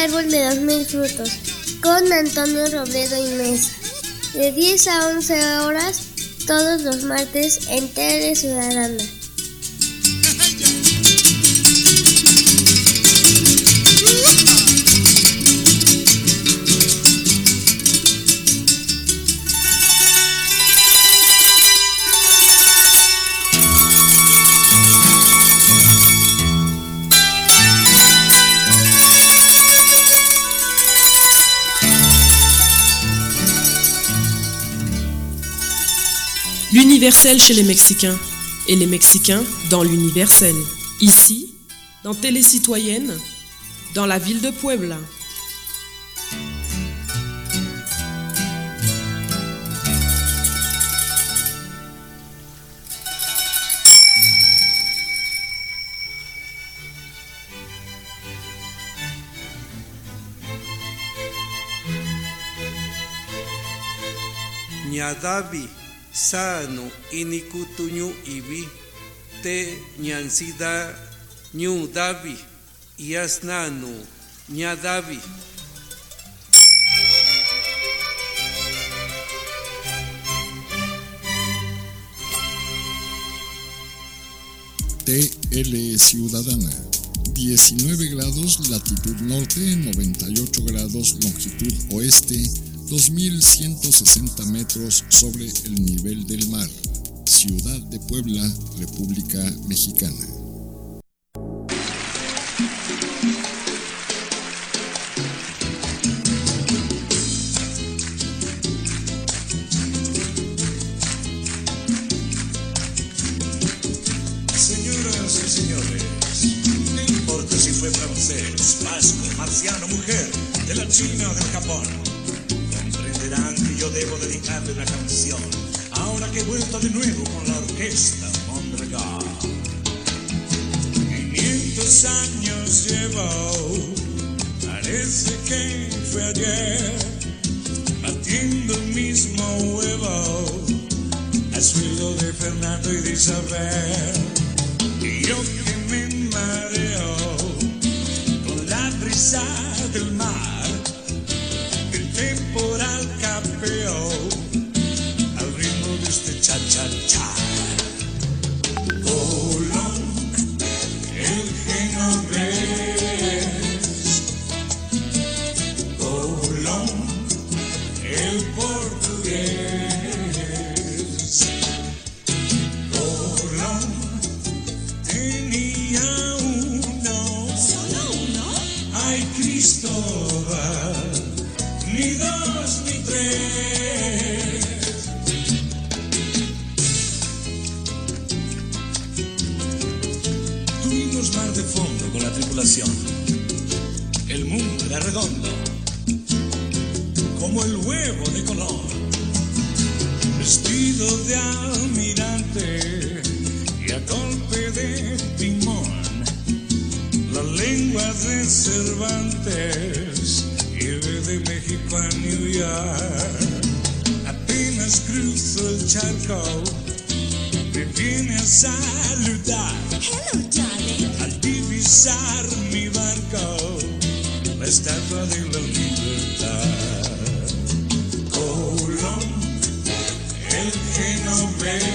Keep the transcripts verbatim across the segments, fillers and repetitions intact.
árbol de los mil frutos, con Antonio Robledo y Mesa, de diez a once horas, todos los martes en Tele Ciudadana. L'universel chez les Mexicains, et les Mexicains dans l'universel. Ici, dans Télé Citoyenne, dans la ville de Puebla. Ñadavi sano inikutuñu ibi te ñansida ñu davi yasnanu ñadavi. T L Ciudadana, diecinueve grados latitud norte, noventa y ocho grados longitud oeste, dos mil ciento sesenta metros sobre el nivel del mar. Ciudad de Puebla, República Mexicana. Señoras y señores, no importa si fue francés, vasco, marciano, mujer, de la China o del Japón, comprenderán que yo debo dedicarle una canción ahora que he vuelto de nuevo con la orquesta Mondragón. quinientos años llevo, parece que fue ayer, batiendo el mismo huevo al sueldo de Fernando y de Isabel. Y yo que me mareo con la brisa del mar, el temporal capeó al ritmo de este cha-cha-cha. Colón, el genovés, Colón, el portugués, Colón tenía uno, solo uno, ay Cristóbal, ni dos ni tres. Tuvimos mar de fondo con la tripulación. El mundo era redondo, como el huevo de Colón, vestido de almirante y a golpe de timón, la lengua de Cervantes lleve de México a New York. Apenas cruzo el charco, me viene a saludar. Hello, darling. Al divisar mi barco, la estatua de la libertad. Colón, el genovés,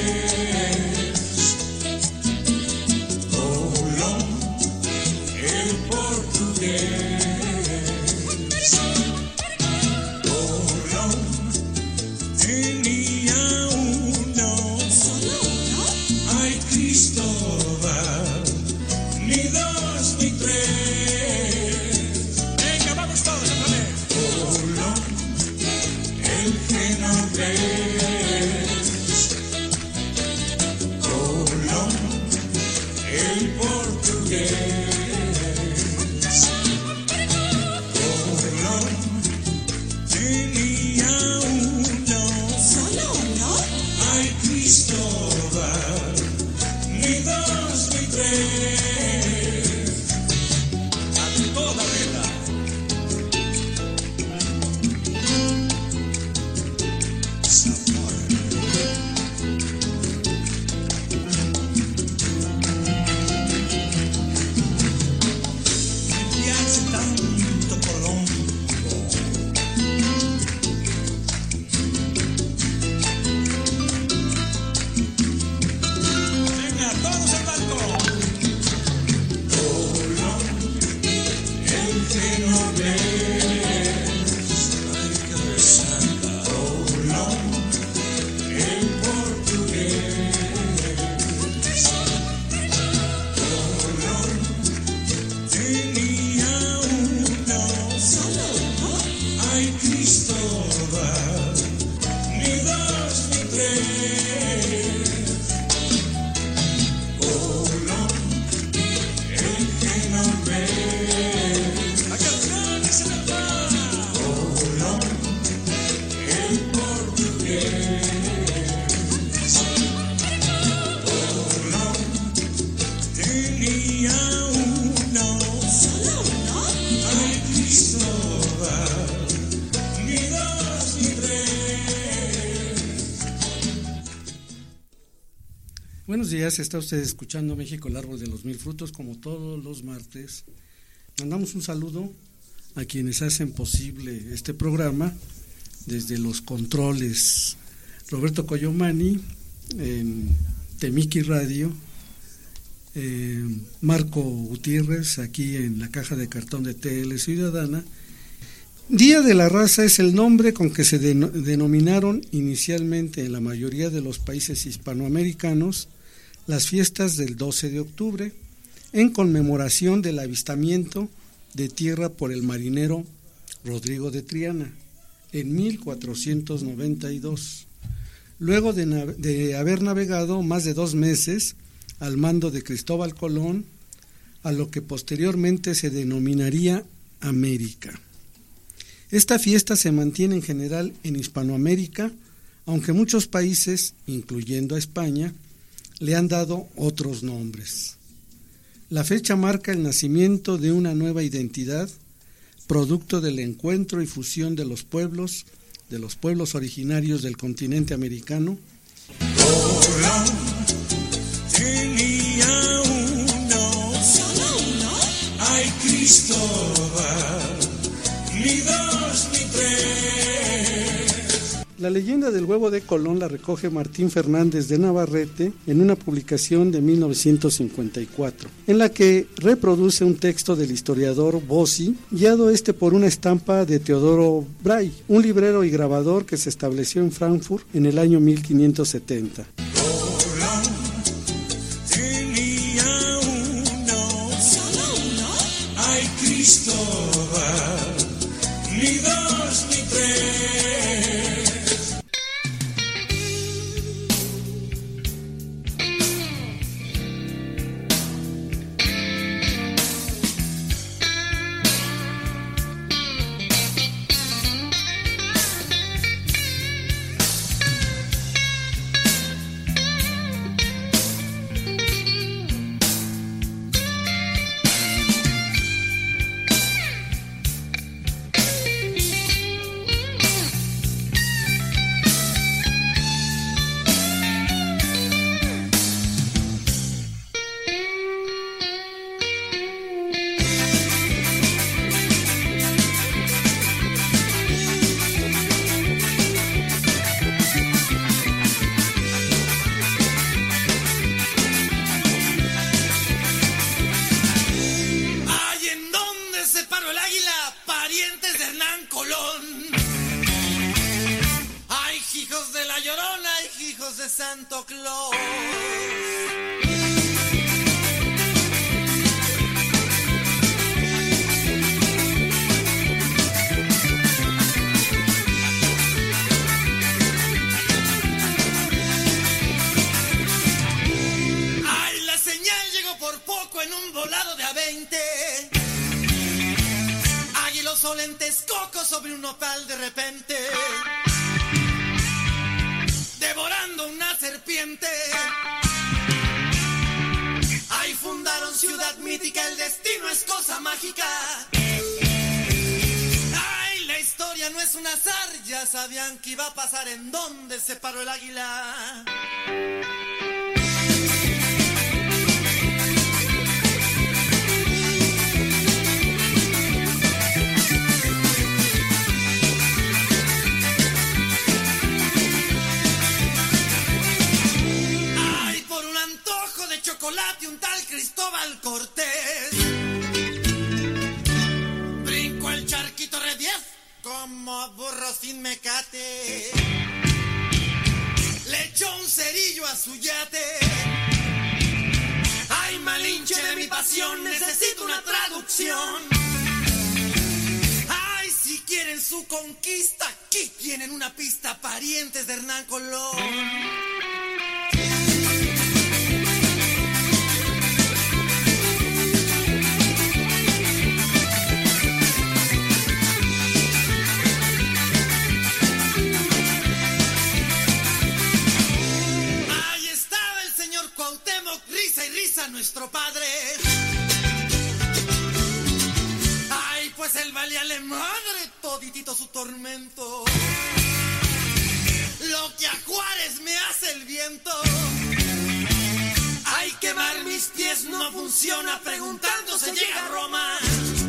Colón, el portugués, Colón tenía uno, ¿Solo uno? ay Cristóbal, ni dos ni tres. Venga, vamos todos otra vez. Colón, el genovés, Colón, el portugués, Colón tenía uno, ¿Solo uno? ay Cristóbal, ni dos ni tres. A toda vela. Sabor. Me hace tanto por Buenos días, está usted escuchando México, el árbol de los mil frutos, como todos los martes. Mandamos un saludo a quienes hacen posible este programa, desde los controles, Roberto Coyomani, en Temiki Radio, eh, Marco Gutiérrez, aquí en la caja de cartón de T L Ciudadana. Día de la Raza es el nombre con que se den- denominaron inicialmente en la mayoría de los países hispanoamericanos las fiestas del doce de octubre, en conmemoración del avistamiento de tierra por el marinero Rodrigo de Triana en mil cuatrocientos noventa y dos, luego de, nav- de haber navegado más de dos meses al mando de Cristóbal Colón a lo que posteriormente se denominaría América. Esta fiesta se mantiene en general en Hispanoamérica, aunque muchos países, incluyendo a España, le han dado otros nombres. La fecha marca el nacimiento de una nueva identidad, producto del encuentro y fusión de los pueblos, de los pueblos originarios del continente americano. Colón tenía uno, ¿Solo uno? ay Cristóbal, ni dos ni tres. La leyenda del huevo de Colón la recoge Martín Fernández de Navarrete en una publicación de mil novecientos cincuenta y cuatro, en la que reproduce un texto del historiador Bossi, guiado este por una estampa de Teodoro Bray, un librero y grabador que se estableció en Frankfurt en el año mil quinientos setenta. Colón tenía uno, ¿Solo uno? ay Cristóbal, ni dos ni tres. Ay, ¿en dónde se paró el águila? Parientes de Hernán Colón. Ay, hijos de la Llorona, hijos de Santo Claus. Ay, la señal llegó por poco en un volado de a veinte. Águilos solentes cocos sobre un nopal de repente, devorando una serpiente. Ahí fundaron ciudad mítica, el destino es cosa mágica. Ay, la historia no es un azar, ya sabían que iba a pasar. ¿En dónde se paró el águila? Ay, por un antojo de chocolate, un tal Cristóbal Cortés brincó el charquito re diez como burro sin mecate. Le echó un cerillo a su yate. Ay, malinche de mi pasión, necesito una traducción. Ay, si quieren su conquista, aquí tienen una pista, parientes de Hernán Colón. Ahí estaba el señor Cuauhtémoc, risa y risa nuestro padre. Ay, pues él valíale madre toditito su tormento. Lo que a Juárez me hace el viento. diez no funciona, preguntando se llega a Roma.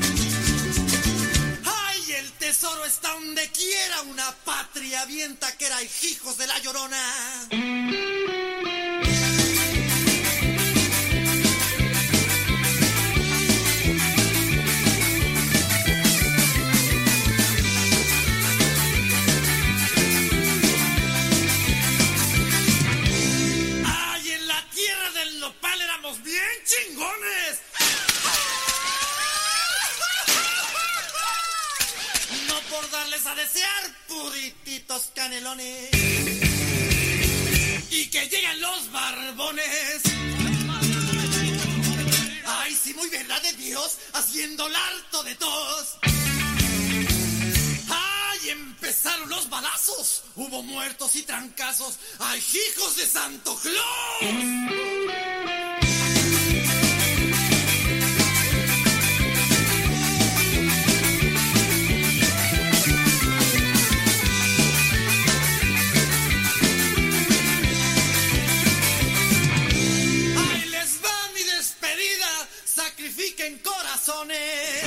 Ay, el tesoro está donde quiera, una patria bien taquera, hijos de la Llorona. Bien chingones. No por darles a desear purititos canelones y que lleguen los barbones. Ay, sí, muy verdad de Dios, haciendo el harto de tos. Ay, empezaron los balazos, hubo muertos y trancazos. Ay, hijos de Santo Claus. Sacrifiquen corazones.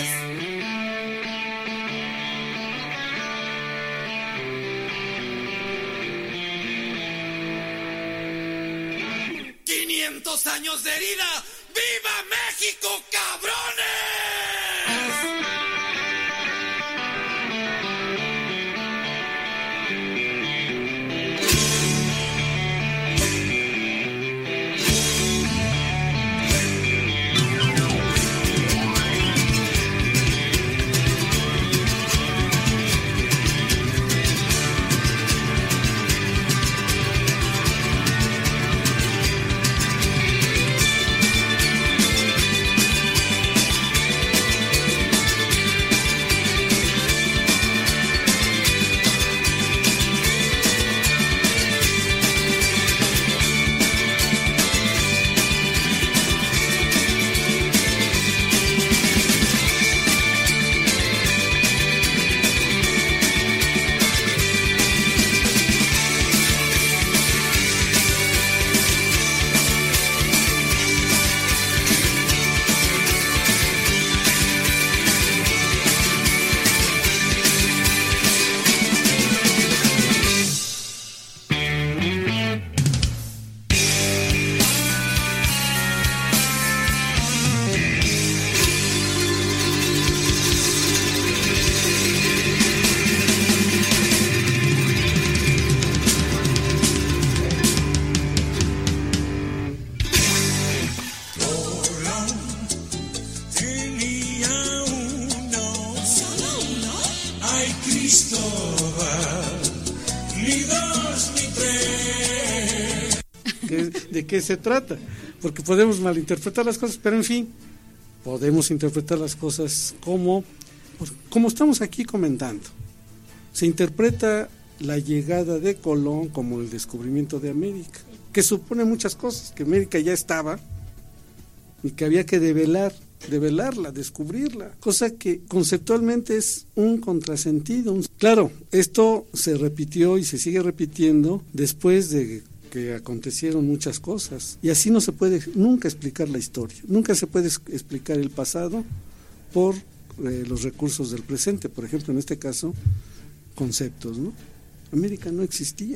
quinientos años de herida. ¡Viva México, cabrones! ¿De qué se trata? Porque podemos malinterpretar las cosas, pero en fin, podemos interpretar las cosas como, como estamos aquí comentando. Se interpreta la llegada de Colón como el descubrimiento de América, que supone muchas cosas, que América ya estaba y que había que develar, develarla, descubrirla, cosa que conceptualmente es un contrasentido. Claro, esto se repitió y se sigue repitiendo después de que acontecieron muchas cosas, y así no se puede nunca explicar la historia, nunca se puede explicar el pasado por eh, los recursos del presente, por ejemplo, en este caso, conceptos, ¿no? América no existía.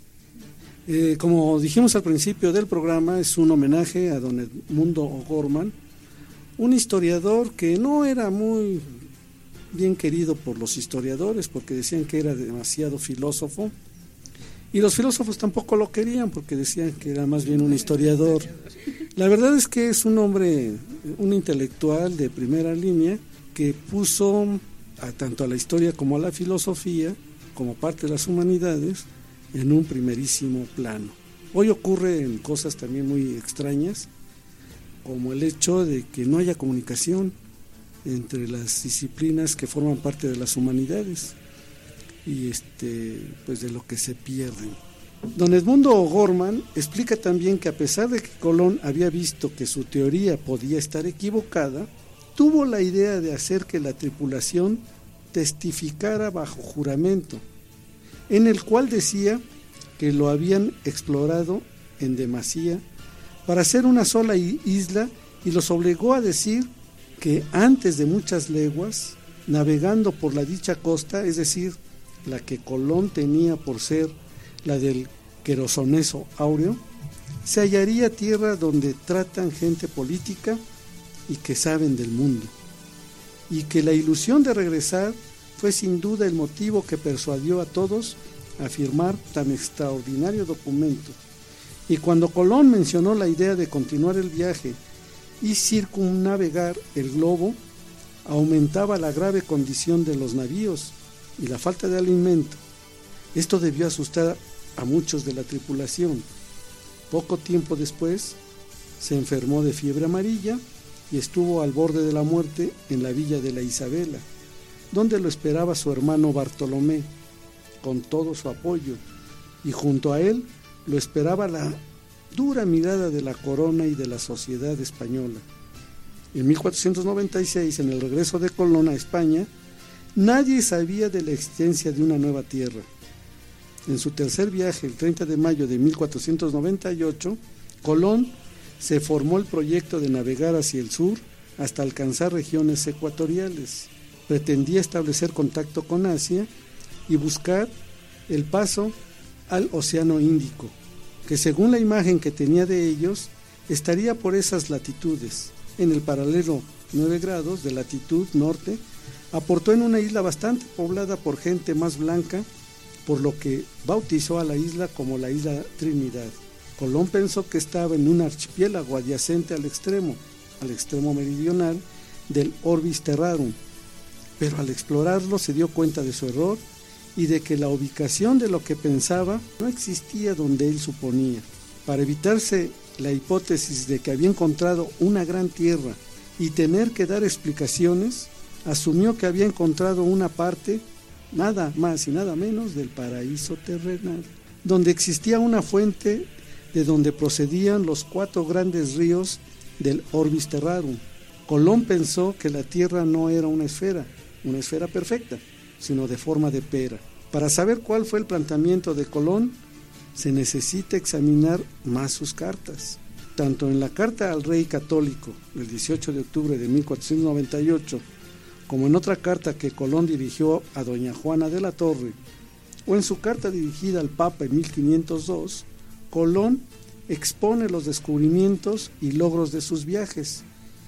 Eh, como dijimos al principio del programa, es un homenaje a don Edmundo O'Gorman, un historiador que no era muy bien querido por los historiadores, porque decían que era demasiado filósofo, y los filósofos tampoco lo querían porque decían que era más bien un historiador. La verdad es que es un hombre, un intelectual de primera línea que puso a, tanto a la historia como a la filosofía, como parte de las humanidades, en un primerísimo plano. Hoy ocurren cosas también muy extrañas, como el hecho de que no haya comunicación entre las disciplinas que forman parte de las humanidades y este pues de lo que se pierden. Don Edmundo O'Gorman explica también que a pesar de que Colón había visto que su teoría podía estar equivocada, tuvo la idea de hacer que la tripulación testificara bajo juramento, en el cual decía que lo habían explorado en demasía para hacer una sola isla y los obligó a decir que antes de muchas leguas, navegando por la dicha costa, es decir, la que Colón tenía por ser la del Querosoneso Áureo, se hallaría tierra donde tratan gente política y que saben del mundo, y que la ilusión de regresar fue sin duda el motivo que persuadió a todos a firmar tan extraordinario documento. Y cuando Colón mencionó la idea de continuar el viaje y circunnavegar el globo, aumentaba la grave condición de los navíos y la falta de alimento. Esto debió asustar a muchos de la tripulación. Poco tiempo después se enfermó de fiebre amarilla y estuvo al borde de la muerte en la villa de la Isabela, donde lo esperaba su hermano Bartolomé con todo su apoyo, y junto a él lo esperaba la dura mirada de la corona y de la sociedad española. En mil cuatrocientos noventa y seis, en el regreso de Colón a España, nadie sabía de la existencia de una nueva tierra. En su tercer viaje, el treinta de mayo de mil cuatrocientos noventa y ocho, Colón se formó el proyecto de navegar hacia el sur hasta alcanzar regiones ecuatoriales. Pretendía establecer contacto con Asia y buscar el paso al Océano Índico, que según la imagen que tenía de ellos, estaría por esas latitudes. En el paralelo nueve grados de latitud norte, aportó en una isla bastante poblada por gente más blanca, por lo que bautizó a la isla como la isla Trinidad. Colón pensó que estaba en un archipiélago adyacente al extremo, al extremo meridional del Orbis Terrarum, pero al explorarlo se dio cuenta de su error y de que la ubicación de lo que pensaba no existía donde él suponía. Para evitarse la hipótesis de que había encontrado una gran tierra y tener que dar explicaciones, asumió que había encontrado una parte, nada más y nada menos, del paraíso terrenal, donde existía una fuente de donde procedían los cuatro grandes ríos del Orbis Terrarum. Colón pensó que la Tierra no era una esfera, una esfera perfecta, sino de forma de pera. Para saber cuál fue el planteamiento de Colón, se necesita examinar más sus cartas. Tanto en la carta al rey católico del dieciocho de octubre de mil cuatrocientos noventa y ocho, como en otra carta que Colón dirigió a doña Juana de la Torre, o en su carta dirigida al Papa en mil quinientos dos, Colón expone los descubrimientos y logros de sus viajes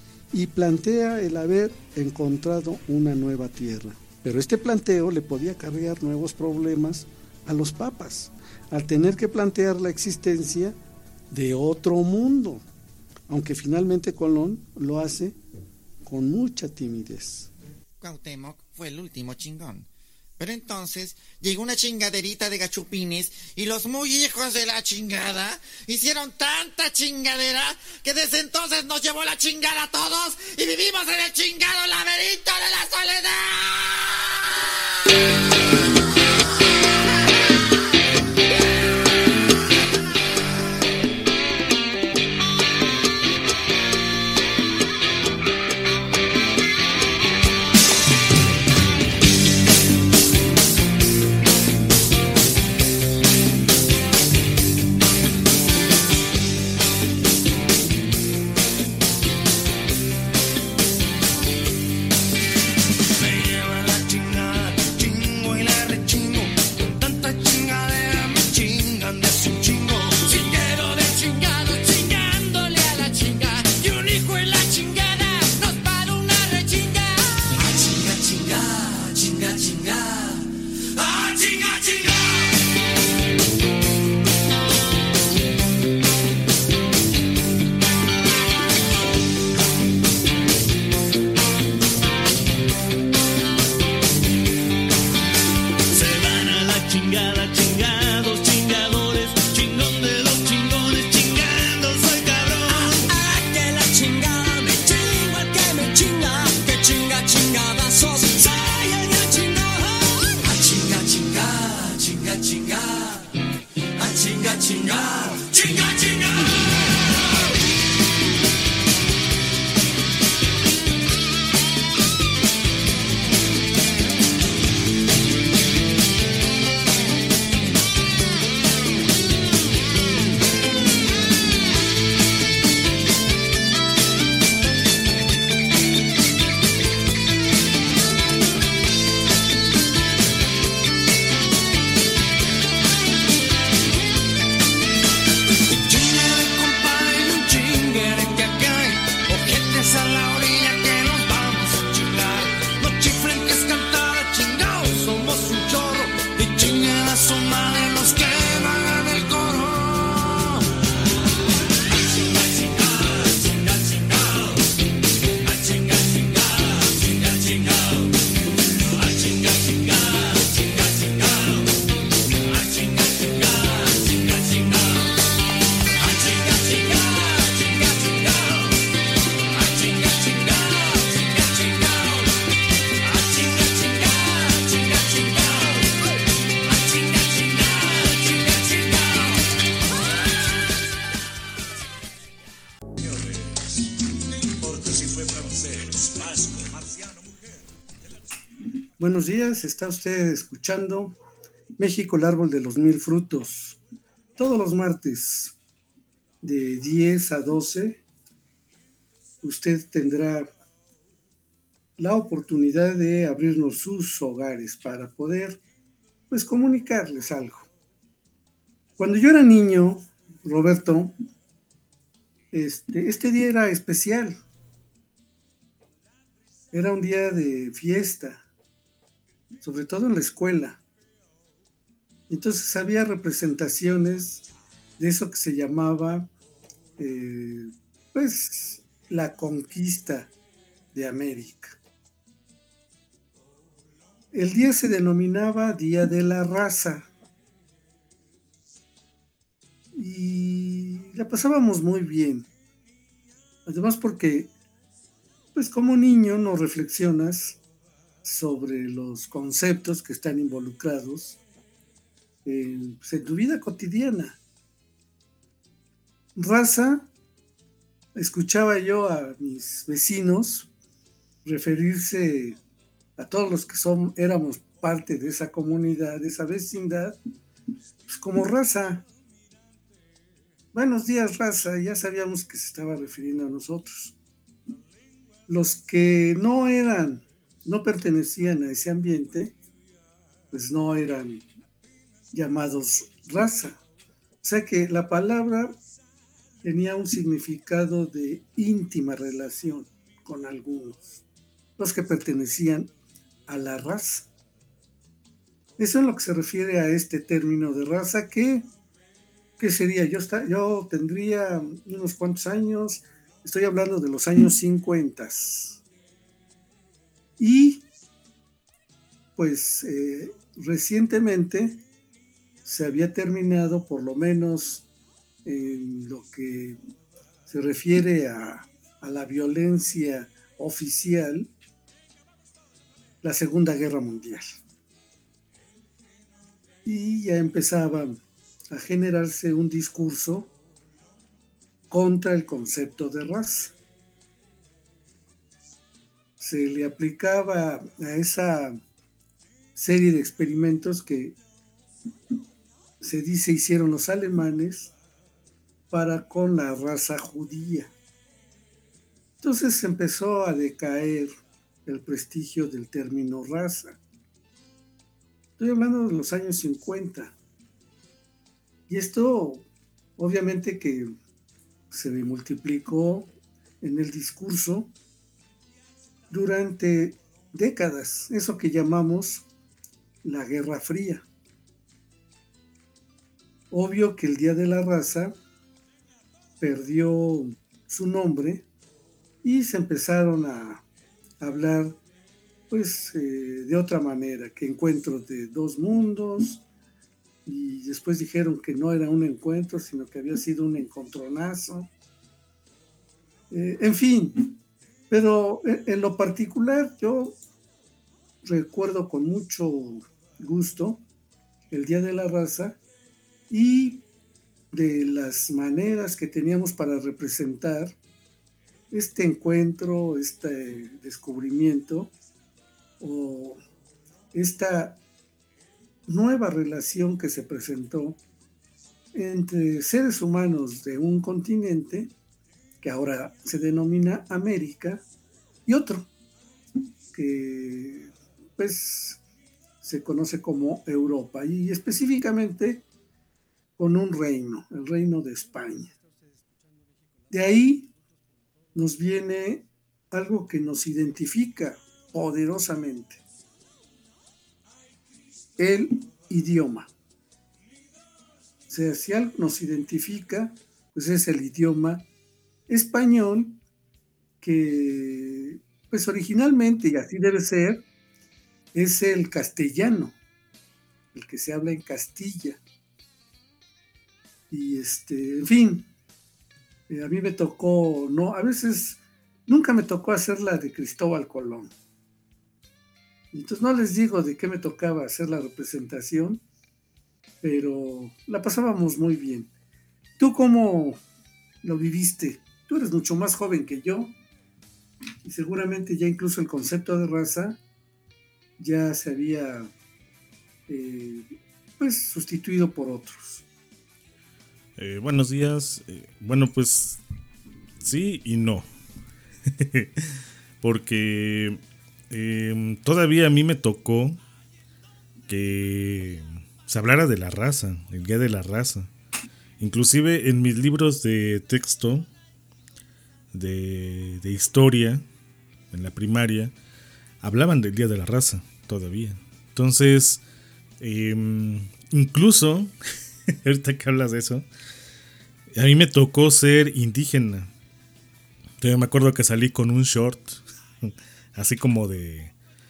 y plantea el haber encontrado una nueva tierra. Pero este planteo le podía acarrear nuevos problemas a los papas, al tener que plantear la existencia de otro mundo, aunque finalmente Colón lo hace con mucha timidez. Cuauhtémoc fue el último chingón. Pero entonces llegó una chingaderita de gachupines y los muy hijos de la chingada hicieron tanta chingadera que desde entonces nos llevó la chingada a todos y vivimos en el chingado laberinto de la soledad. Buenos días, está usted escuchando México, el árbol de los mil frutos. Todos los martes de diez a doce usted tendrá la oportunidad de abrirnos sus hogares para poder, pues, comunicarles algo. Cuando yo era niño, Roberto, este, este día era especial. Era un día de fiesta, sobre todo en la escuela. Entonces había representaciones de eso que se llamaba, eh, pues, la conquista de América. El día se denominaba Día de la Raza y la pasábamos muy bien. Además porque, pues, como niño no reflexionas sobre los conceptos que están involucrados en, pues, en tu vida cotidiana. Raza, escuchaba yo a mis vecinos referirse a todos los que son, éramos parte de esa comunidad, de esa vecindad, pues como raza. Buenos días, raza, ya sabíamos que se estaba refiriendo a nosotros. Los que no eran, no pertenecían a ese ambiente, pues no eran llamados raza. O sea que la palabra tenía un significado de íntima relación con algunos, los que pertenecían a la raza. Eso es lo que se refiere a este término de raza, que, ¿qué sería? Yo, está, yo tendría unos cuantos años, estoy hablando de los años cincuenta. Y pues eh, recientemente se había terminado, por lo menos en lo que se refiere a, a la violencia oficial, la Segunda Guerra Mundial. Y ya empezaba a generarse un discurso contra el concepto de raza. Se le aplicaba a esa serie de experimentos que se dice hicieron los alemanes para con la raza judía. Entonces empezó a decaer el prestigio del término raza. Estoy hablando de los años cincuenta. Y esto, obviamente que se multiplicó en el discurso durante décadas, eso que llamamos la Guerra Fría. Obvio que el Día de la Raza perdió su nombre y se empezaron a hablar, pues, eh, de otra manera, que encuentros de dos mundos, y después dijeron que no era un encuentro, sino que había sido un encontronazo. Eh, en fin, pero en, en lo particular yo recuerdo con mucho gusto el Día de la Raza y de las maneras que teníamos para representar este encuentro, este descubrimiento o esta nueva relación que se presentó entre seres humanos de un continente que ahora se denomina América y otro que pues se conoce como Europa, y específicamente con un reino, el reino de España. De ahí nos viene algo que nos identifica poderosamente: el idioma. O sea, si algo nos identifica, pues es el idioma español, que pues originalmente, y así debe ser, es el castellano, el que se habla en Castilla. Y este, en fin, a mí me tocó, no, a veces nunca me tocó hacer la de Cristóbal Colón. Entonces no les digo de qué me tocaba hacer la representación, pero la pasábamos muy bien. ¿Tú cómo lo viviste? Tú eres mucho más joven que yo y seguramente ya incluso el concepto de raza ya se había eh, pues sustituido por otros. Eh, buenos días. Eh, bueno, pues sí y no. Porque eh, todavía a mí me tocó que se hablara de la raza, el Día de la Raza. Inclusive en mis libros de texto de, de historia, en la primaria, hablaban del Día de la Raza todavía. Entonces, eh, incluso, ahorita que hablas de eso, a mí me tocó ser indígena. Yo me acuerdo que salí con un short, así como de...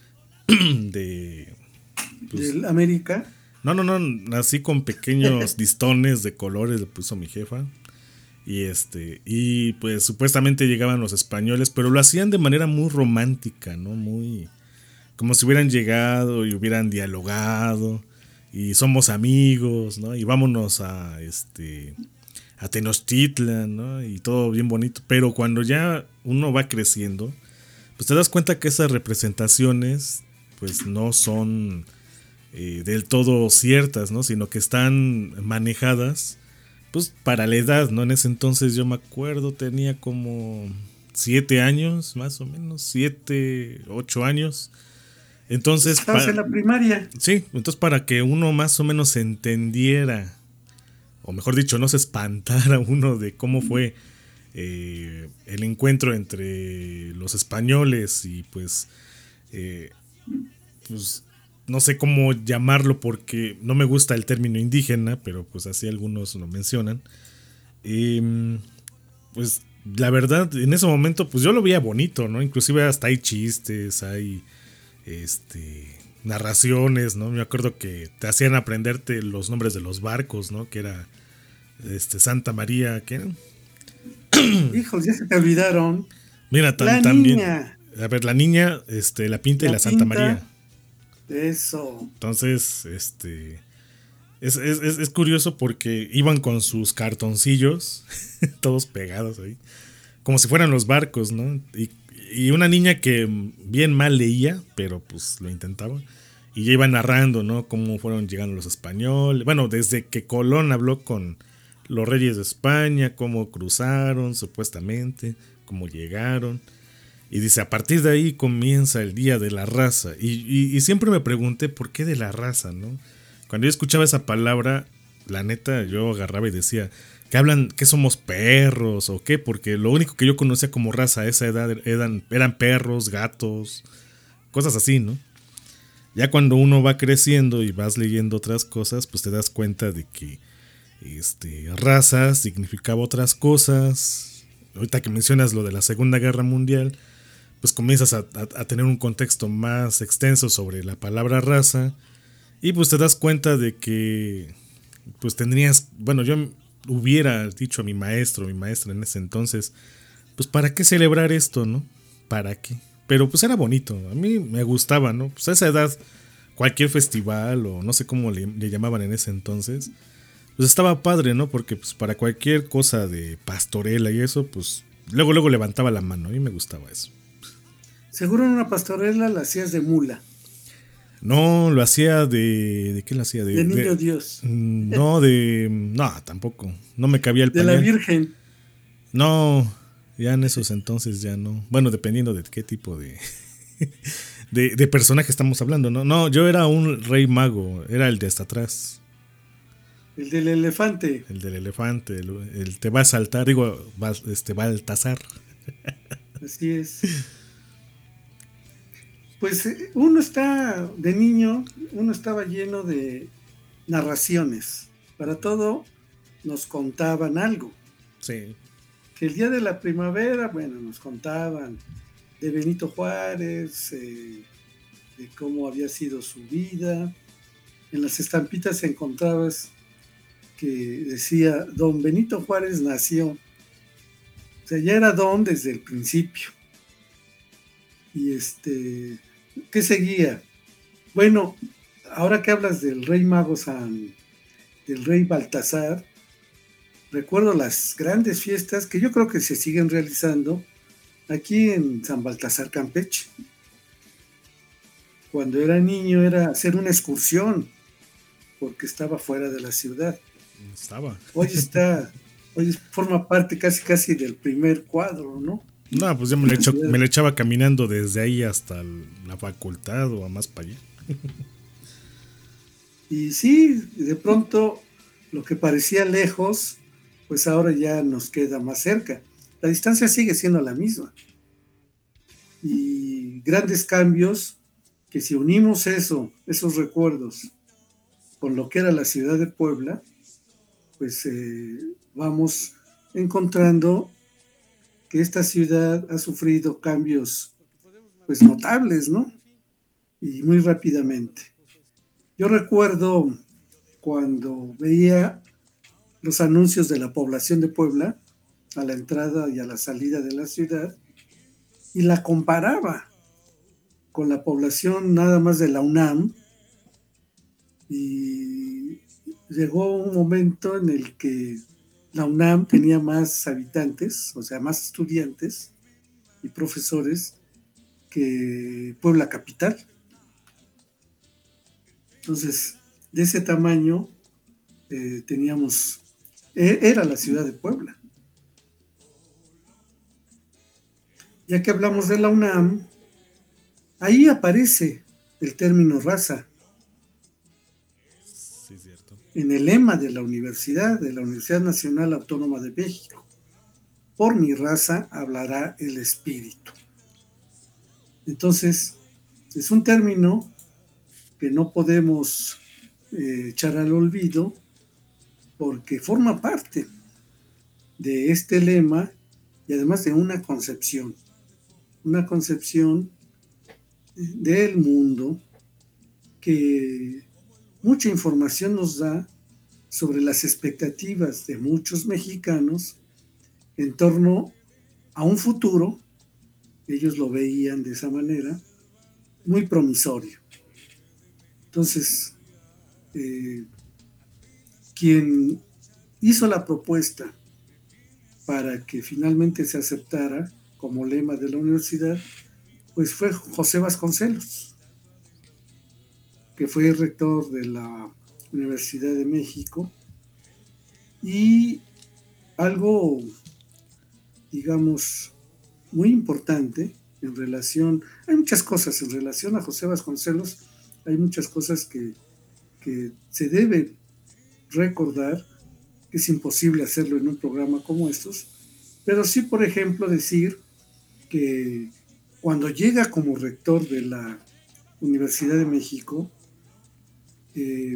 de pues, ¿del América? No, no, no, así con pequeños listones de colores le puso mi jefa. Y este, y pues supuestamente llegaban los españoles, pero lo hacían de manera muy romántica, ¿no? Muy como si hubieran llegado y hubieran dialogado y somos amigos, ¿no? Y vámonos a este a Tenochtitlan, ¿no? Y todo bien bonito, pero cuando ya uno va creciendo, pues te das cuenta que esas representaciones pues no son eh, del todo ciertas, ¿no? Sino que están manejadas pues para la edad, ¿no? En ese entonces yo me acuerdo, tenía como siete años, más o menos, siete, ocho años. Entonces, ¿estabas para, en la primaria? Sí, entonces para que uno más o menos entendiera, o mejor dicho, no se espantara uno de cómo fue eh, el encuentro entre los españoles y pues, eh, pues no sé cómo llamarlo porque no me gusta el término indígena, pero pues así algunos lo mencionan. Y pues la verdad, en ese momento pues yo lo veía bonito, ¿no? Inclusive hasta hay chistes, hay este narraciones, ¿no? Me acuerdo que te hacían aprenderte los nombres de los barcos, ¿no? Que era este Santa María, ¿qué? Hijos, ya se te olvidaron. Mira, tam, la también. Niña. A ver, la niña, este, la Pinta la y la Santa Pinta. María. Eso. Entonces, este es, es, es curioso porque iban con sus cartoncillos, todos pegados ahí, como si fueran los barcos, ¿no? Y, y una niña que bien mal leía, pero pues lo intentaba. Y ya iba narrando, ¿no? Cómo fueron llegando los españoles. Bueno, desde que Colón habló con los reyes de España, cómo cruzaron supuestamente, cómo llegaron. Y dice, a partir de ahí comienza el Día de la Raza. Y, y, y siempre me pregunté por qué de la raza, ¿no? Cuando yo escuchaba esa palabra, la neta, yo agarraba y decía, ¿qué hablan? ¿Qué somos perros o qué? Porque lo único que yo conocía como raza a esa edad eran, eran perros, gatos, cosas así, ¿no? Ya cuando uno va creciendo y vas leyendo otras cosas, pues te das cuenta de que este, raza significaba otras cosas. Ahorita que mencionas lo de la Segunda Guerra Mundial, pues comienzas a, a, a tener un contexto más extenso sobre la palabra raza y pues te das cuenta de que pues tendrías, bueno, yo hubiera dicho a mi maestro, mi maestra en ese entonces, pues ¿para qué celebrar esto, no? ¿Para qué? Pero pues era bonito, a mí me gustaba, ¿no? Pues a esa edad cualquier festival o no sé cómo le, le llamaban en ese entonces, pues estaba padre, ¿no? Porque pues para cualquier cosa de pastorela y eso, pues luego luego levantaba la mano, a mí me gustaba eso. Seguro en una pastorela la hacías de mula. No, lo hacía de... ¿De qué lo hacía? De, de niño de, Dios. No, de... No, tampoco. No me cabía el de pañal. La Virgen. No, ya en esos entonces ya no. Bueno, dependiendo de qué tipo de... de, de personaje estamos hablando, ¿no? No, yo era un rey mago. Era el de hasta atrás. El del elefante. El del elefante. El, el te va a saltar. Digo, va, este, va a Baltasar. Así es. Pues uno está, de niño, uno estaba lleno de narraciones. Para todo nos contaban algo. Sí. Que el día de la primavera, bueno, nos contaban de Benito Juárez, eh, de cómo había sido su vida. En las estampitas encontrabas que decía, don Benito Juárez nació. O sea, ya era don desde el principio. Y este... ¿qué seguía? Bueno, ahora que hablas del rey mago San, del rey Baltasar, recuerdo las grandes fiestas que yo creo que se siguen realizando aquí en San Baltasar, Campeche. cuando era niño era hacer una excursión, porque estaba fuera de la ciudad. Estaba. Hoy está, hoy forma parte casi casi del primer cuadro, ¿no? No, pues yo me lo, echo, me lo echaba caminando desde ahí hasta la facultad o a más para allá. Y sí, de pronto lo que parecía lejos, pues ahora ya nos queda más cerca. La distancia sigue siendo la misma. Y grandes cambios que si unimos eso, esos recuerdos, con lo que era la ciudad de Puebla, pues eh, vamos encontrando que esta ciudad ha sufrido cambios pues notables, ¿no? Y muy rápidamente. Yo recuerdo cuando veía los anuncios de la población de Puebla a la entrada y a la salida de la ciudad y la comparaba con la población nada más de la UNAM, y llegó un momento en el que la UNAM tenía más habitantes, o sea, más estudiantes y profesores que Puebla capital. Entonces, de ese tamaño eh, teníamos, eh, era la ciudad de Puebla. Ya que hablamos de la UNAM, ahí aparece el término raza. Sí, cierto. En el lema de la universidad, de la Universidad Nacional Autónoma de México. Por mi raza hablará el espíritu. Entonces, es un término que no podemos eh, echar al olvido porque forma parte de este lema y además de una concepción, una concepción del mundo que mucha información nos da sobre las expectativas de muchos mexicanos en torno a un futuro, ellos lo veían de esa manera, muy promisorio. Entonces, eh, quien hizo la propuesta para que finalmente se aceptara como lema de la universidad, pues fue José Vasconcelos, que fue rector de la Universidad de México, y algo, digamos, muy importante en relación, hay muchas cosas en relación a José Vasconcelos, hay muchas cosas que, que se debe recordar, que es imposible hacerlo en un programa como estos, pero sí, por ejemplo, decir que cuando llega como rector de la Universidad de México, eh,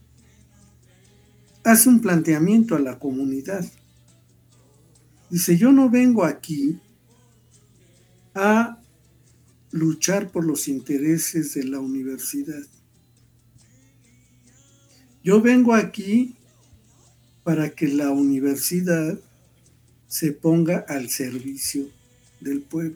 hace un planteamiento a la comunidad. Dice, yo no vengo aquí a luchar por los intereses de la universidad. Yo vengo aquí para que la universidad se ponga al servicio del pueblo.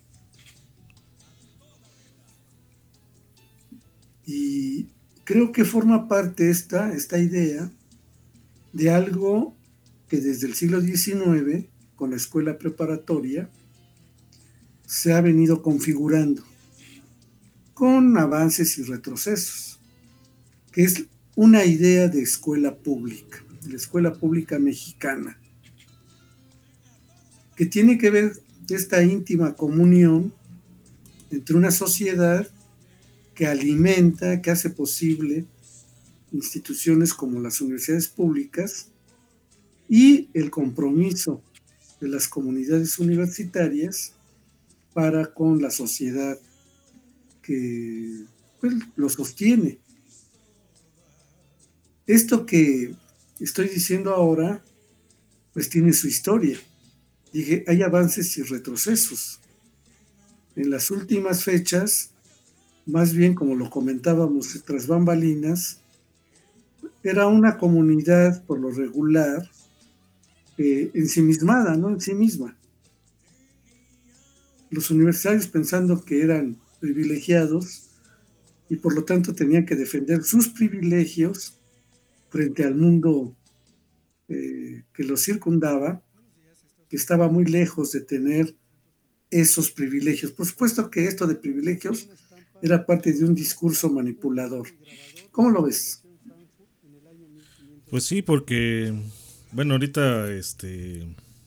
Y creo que forma parte esta, esta idea de algo que desde el siglo diecinueve, con la escuela preparatoria, se ha venido configurando, con avances y retrocesos, que es una idea de escuela pública, de la escuela pública mexicana, que tiene que ver esta íntima comunión entre una sociedad que alimenta, que hace posible instituciones como las universidades públicas y el compromiso de las comunidades universitarias para con la sociedad que pues, lo sostiene. Esto que estoy diciendo ahora, pues tiene su historia. Dije, hay avances y retrocesos. En las últimas fechas, más bien como lo comentábamos tras bambalinas, era una comunidad por lo regular eh, ensimismada, ¿no? En sí misma. Los universitarios pensando que eran privilegiados y por lo tanto tenían que defender sus privilegios frente al mundo eh, que los circundaba, que estaba muy lejos de tener esos privilegios. Por supuesto que esto de privilegios era parte de un discurso manipulador. ¿Cómo lo ves? Pues sí, porque, bueno, ahorita, este,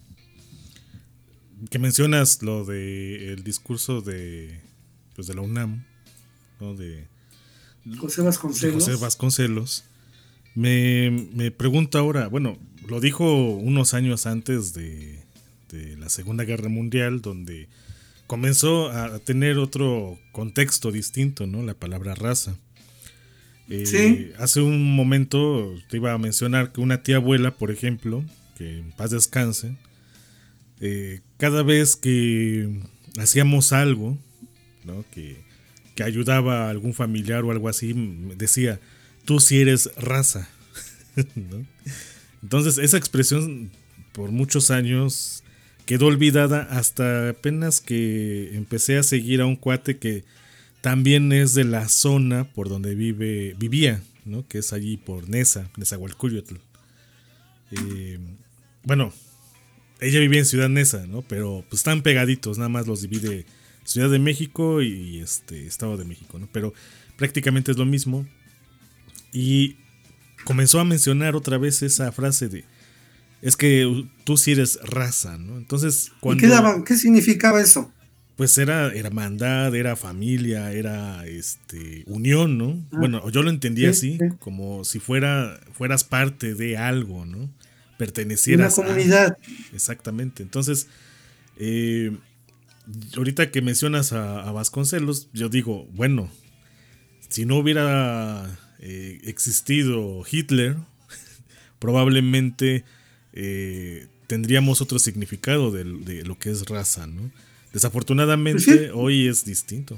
que mencionas lo de el discurso de, pues de la UNAM, ¿no? De José Vasconcelos. De José Vasconcelos. Me, me pregunto ahora, bueno, lo dijo unos años antes de, de la Segunda Guerra Mundial, donde comenzó a tener otro contexto distinto, ¿no? La palabra raza. Eh, sí. Hace un momento te iba a mencionar que una tía abuela, por ejemplo, que en paz descanse, eh, cada vez que hacíamos algo, ¿no? que, que ayudaba a algún familiar o algo así, decía, tú sí eres raza. ¿No? Entonces esa expresión por muchos años quedó olvidada hasta apenas que empecé a seguir a un cuate que también es de la zona por donde vive, vivía, ¿no? Que es allí por Nesa, Nezahualcóyotl. Eh, bueno, ella vivía en Ciudad Neza, ¿no? Pero pues están pegaditos, nada más los divide Ciudad de México y este Estado de México, ¿no? Pero prácticamente es lo mismo. Y comenzó a mencionar otra vez esa frase de es que tú sí eres raza, ¿no? Entonces, cuando ¿Y qué daba, qué significaba eso? Pues era hermandad, era familia, era este unión, ¿no? Ah, bueno, yo lo entendía sí, así, sí. Como si fuera fueras parte de algo, ¿no? Pertenecieras una comunidad. A, exactamente. Entonces, eh, ahorita que mencionas a, a Vasconcelos, yo digo, bueno, si no hubiera eh, existido Hitler, probablemente eh, tendríamos otro significado de, de lo que es raza, ¿no? Desafortunadamente, pues sí, hoy es distinto.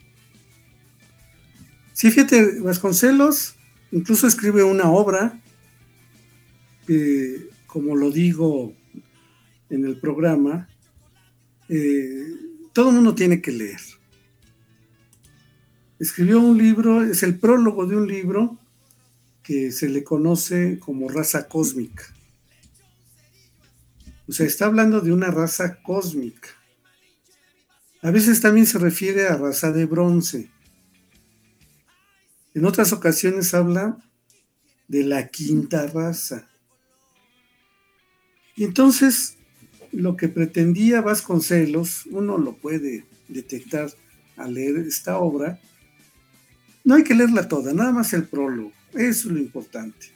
Sí, fíjate, Vasconcelos incluso escribe una obra, eh, como lo digo en el programa, eh, todo el mundo tiene que leer. Escribió un libro, es el prólogo de un libro que se le conoce como raza cósmica. O sea, está hablando de una raza cósmica. A veces también se refiere a raza de bronce. En otras ocasiones habla de la quinta raza. Y entonces, lo que pretendía Vasconcelos, uno lo puede detectar al leer esta obra, no hay que leerla toda, nada más el prólogo, eso es lo importante.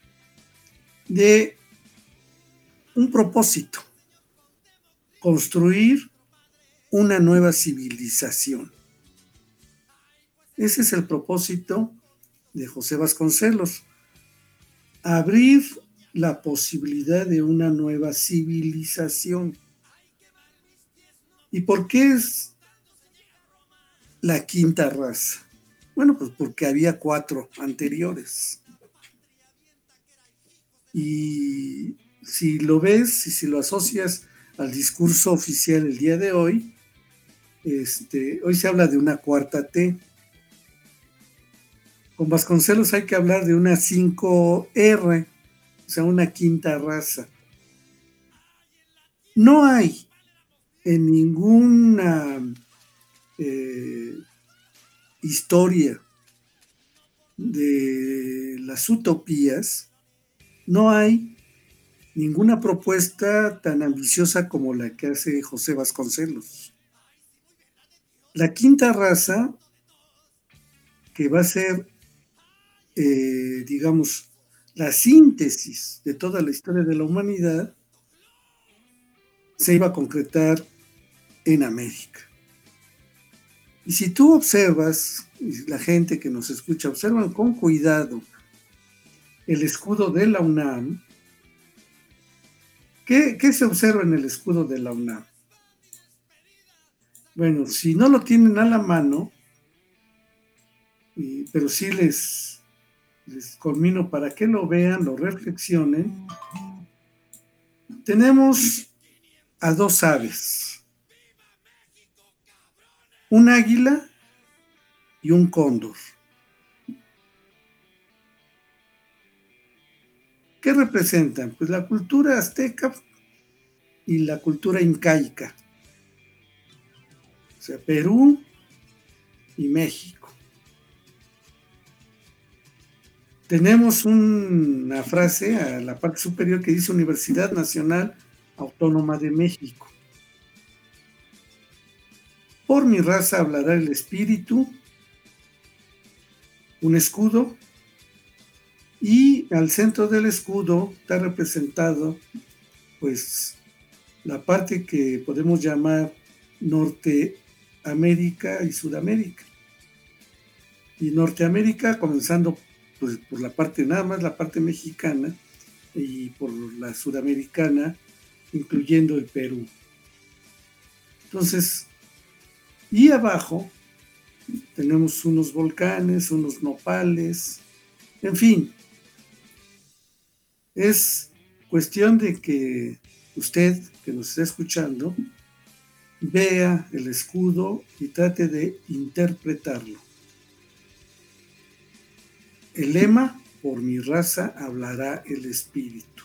De un propósito, construir una nueva civilización. Ese es el propósito de José Vasconcelos, abrir la posibilidad de una nueva civilización. ¿Y por qué es la quinta raza? Bueno, pues porque había cuatro anteriores. Y si lo ves y si lo asocias al discurso oficial el día de hoy, este, hoy se habla de una cuarta T. Con Vasconcelos hay que hablar de una cinco R, o sea, una quinta raza. No hay en ninguna eh, historia de las utopías, no hay ninguna propuesta tan ambiciosa como la que hace José Vasconcelos. La quinta raza, que va a ser, eh, digamos, la síntesis de toda la historia de la humanidad, se iba a concretar en América. Y si tú observas, y la gente que nos escucha, observan con cuidado el escudo de la UNAM, ¿qué, qué se observa en el escudo de la UNAM? Bueno, si no lo tienen a la mano, y, pero sí les, les conmino para que lo vean, lo reflexionen, tenemos a dos aves, un águila y un cóndor. ¿Qué representan? Pues la cultura azteca y la cultura incaica. O sea, Perú y México. Tenemos un, una frase a la parte superior que dice Universidad Nacional Autónoma de México. Por mi raza hablará el espíritu, un escudo, y al centro del escudo está representado pues la parte que podemos llamar Norteamérica y Sudamérica. Y Norteamérica comenzando pues por la parte nada más la parte mexicana y por la sudamericana, incluyendo el Perú. Entonces, y abajo tenemos unos volcanes, unos nopales, en fin, es cuestión de que usted, que nos está escuchando, vea el escudo y trate de interpretarlo. El lema, por mi raza hablará el espíritu.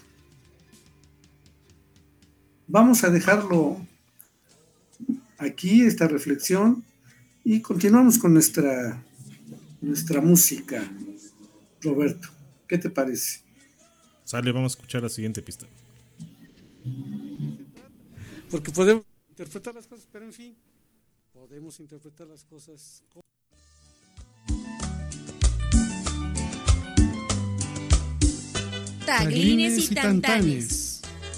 Vamos a dejarlo aquí, esta reflexión, y continuamos con nuestra, nuestra música. Roberto, ¿qué te parece? Sale, vamos a escuchar la siguiente pista. Porque podemos interpretar las cosas, pero en fin, podemos interpretar las cosas con... Taglines y tantanes.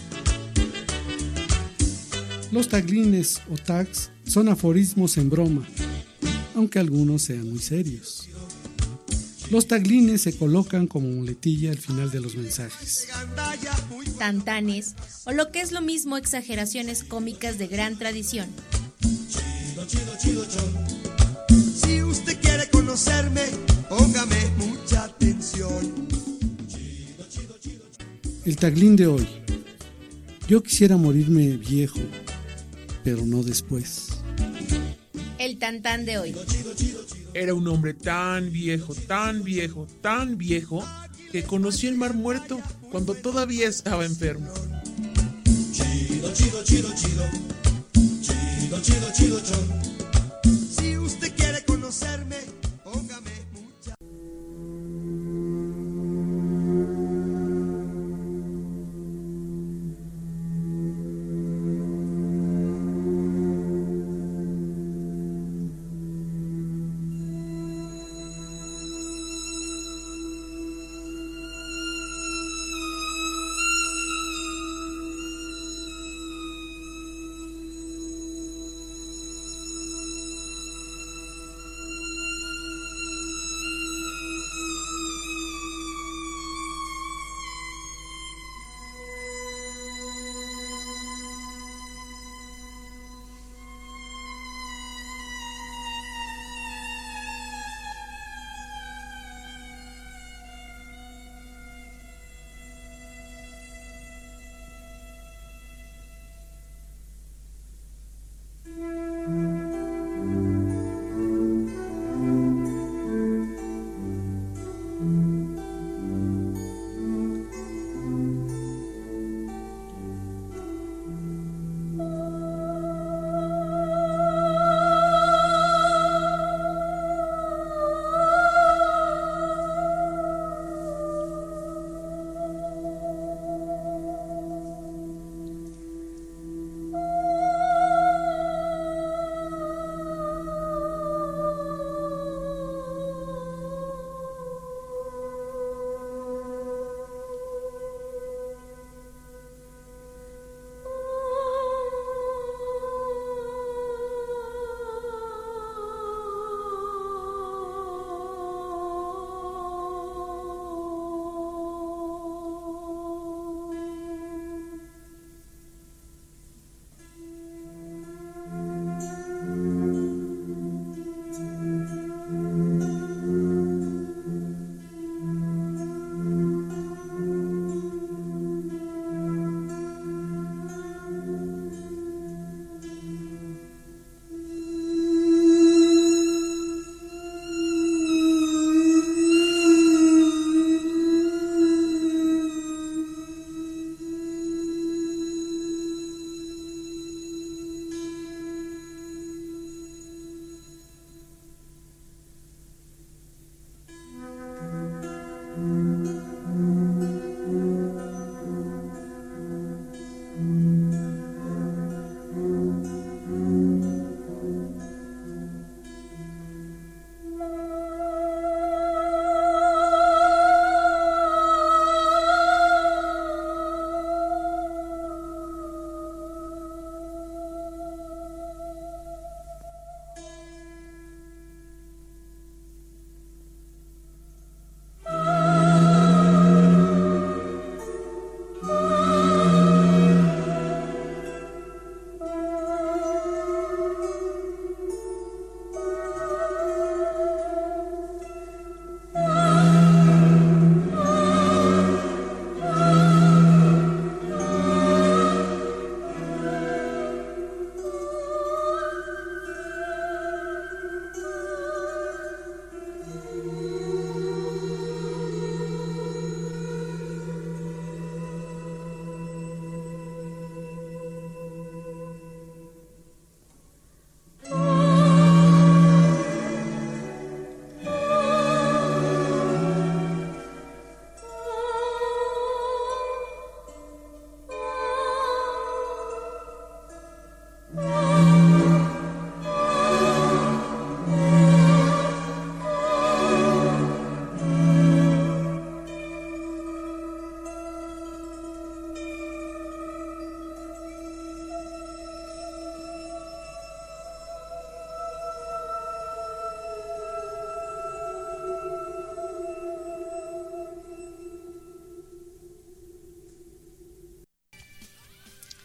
Los taglines o tags son aforismos en broma, aunque algunos sean muy serios. Los taglines se colocan como muletilla al final de los mensajes. Tantanes, o lo que es lo mismo, exageraciones cómicas de gran tradición. Chido, chido, chido, chon. Si usted quiere conocerme, póngame mucha atención. Chido, chido, chido, chon. El taglín de hoy. Yo quisiera morirme viejo, pero no después. El tantán de hoy. Era un hombre tan viejo, tan viejo, tan viejo, que conoció el mar muerto cuando todavía estaba enfermo. Chido, chido, chido, chido. Chido, chido, chido, chon. Si usted quiere conocerme, póngame mucha.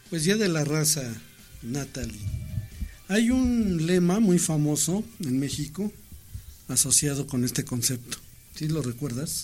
Pues Día de la Raza, Natalie. Hay un lema muy famoso en México asociado con este concepto. ¿Sí lo recuerdas?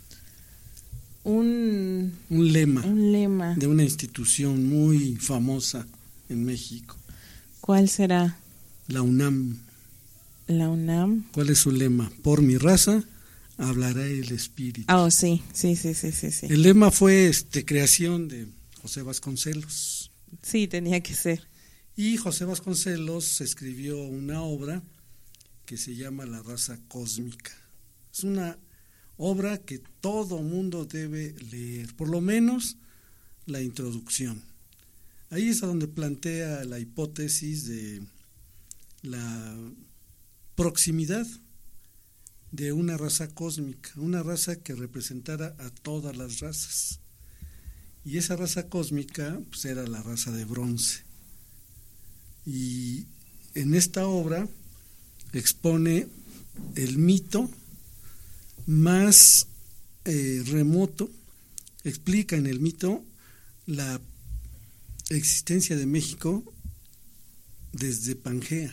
Un, un lema. Un lema. De una institución muy famosa en México. ¿Cuál será? La UNAM. La UNAM. ¿Cuál es su lema? Por mi raza hablará el espíritu. Ah, oh, sí, sí, sí, sí, sí, sí. El lema fue este, creación de José Vasconcelos. Sí, tenía que ser. Y José Vasconcelos escribió una obra que se llama La Raza Cósmica. Es una obra que todo mundo debe leer, por lo menos la introducción. Ahí es a donde plantea la hipótesis de la proximidad de una raza cósmica, una raza que representara a todas las razas. Y esa raza cósmica pues, era la raza de bronce. Y en esta obra expone el mito más eh, remoto, explica en el mito la existencia de México desde Pangea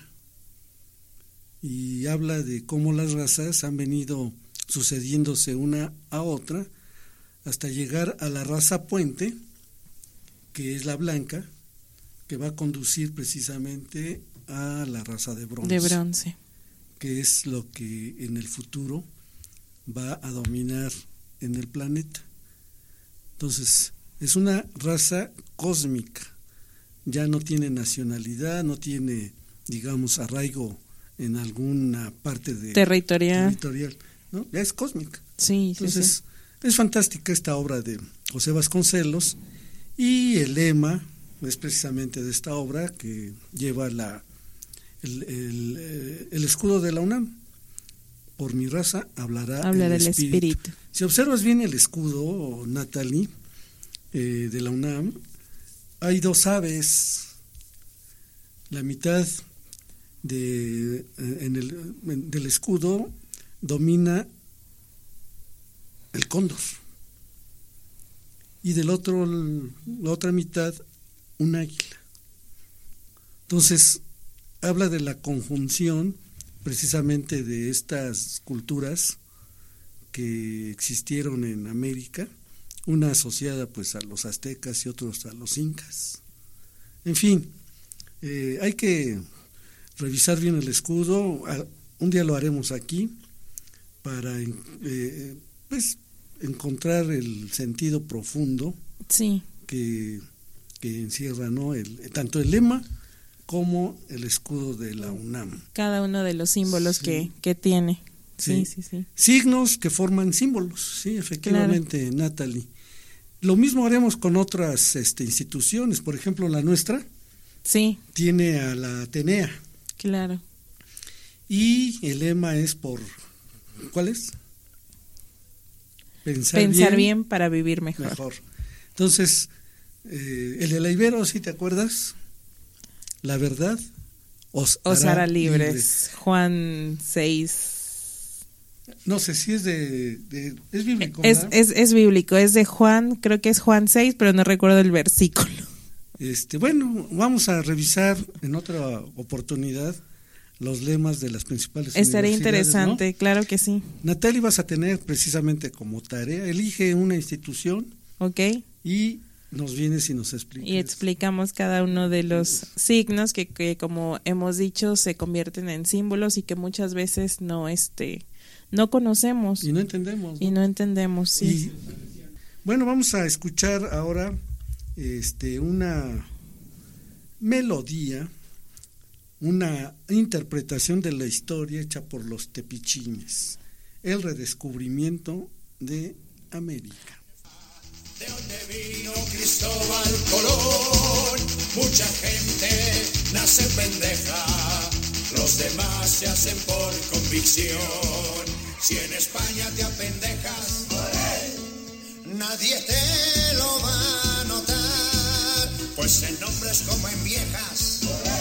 y habla de cómo las razas han venido sucediéndose una a otra hasta llegar a la raza puente, que es la blanca, que va a conducir precisamente a la raza de bronce. De bronce. Que es lo que en el futuro va a dominar en el planeta. Entonces, es una raza cósmica, ya no tiene nacionalidad, no tiene, digamos, arraigo en alguna parte de territorial, territorial ¿no? Ya es cósmica. Sí, Entonces, sí, sí. Es fantástica esta obra de José Vasconcelos, y el lema es precisamente de esta obra que lleva la el, el, el escudo de la UNAM. Por mi raza hablará, hablará el, el espíritu. espíritu. Si observas bien el escudo, Natalie, eh, de la UNAM, hay dos aves. La mitad de, en el, en, del escudo domina el cóndor, y del otro, la otra mitad, un águila. Entonces, habla de la conjunción precisamente de estas culturas que existieron en América, una asociada pues a los aztecas y otros a los incas. En fin, eh, hay que revisar bien el escudo. Un día lo haremos aquí para eh, pues encontrar el sentido profundo sí. que, que encierra, ¿no? el, tanto el lema como el escudo de la UNAM. Cada uno de los símbolos sí. que, que tiene. Sí. sí, sí, sí. Signos que forman símbolos, sí, efectivamente, claro. Natalie. Lo mismo haremos con otras este, instituciones, por ejemplo, la nuestra sí. tiene a la Atenea. Claro. Y el lema es por, ¿cuál es? Pensar, Pensar bien, bien para vivir mejor. mejor. Entonces, eh, el de la Ibero, ¿sí te acuerdas? La verdad os, os hará, hará libres. libres. Juan seis. No sé si es de, de es bíblico. Es, es, es bíblico, es de Juan, creo que es Juan seis, pero no recuerdo el versículo. Este, bueno, vamos a revisar en otra oportunidad los lemas de las principales Estaría universidades. Estaría interesante, ¿no? claro que sí. Natalie, vas a tener precisamente como tarea, elige una institución. Ok. Y nos vienes y nos explicas. Y explicamos cada uno de los signos que, que como hemos dicho se convierten en símbolos y que muchas veces no este no conocemos. Y no entendemos. ¿no? Y no entendemos, sí. Y, bueno, vamos a escuchar ahora este una melodía, una interpretación de la historia hecha por los tepichines, el redescubrimiento de América. De donde vino Cristóbal Colón, mucha gente nace pendeja, los demás se hacen por convicción. Si en España te apendejas, nadie te lo va a notar, pues en hombres como en viejas,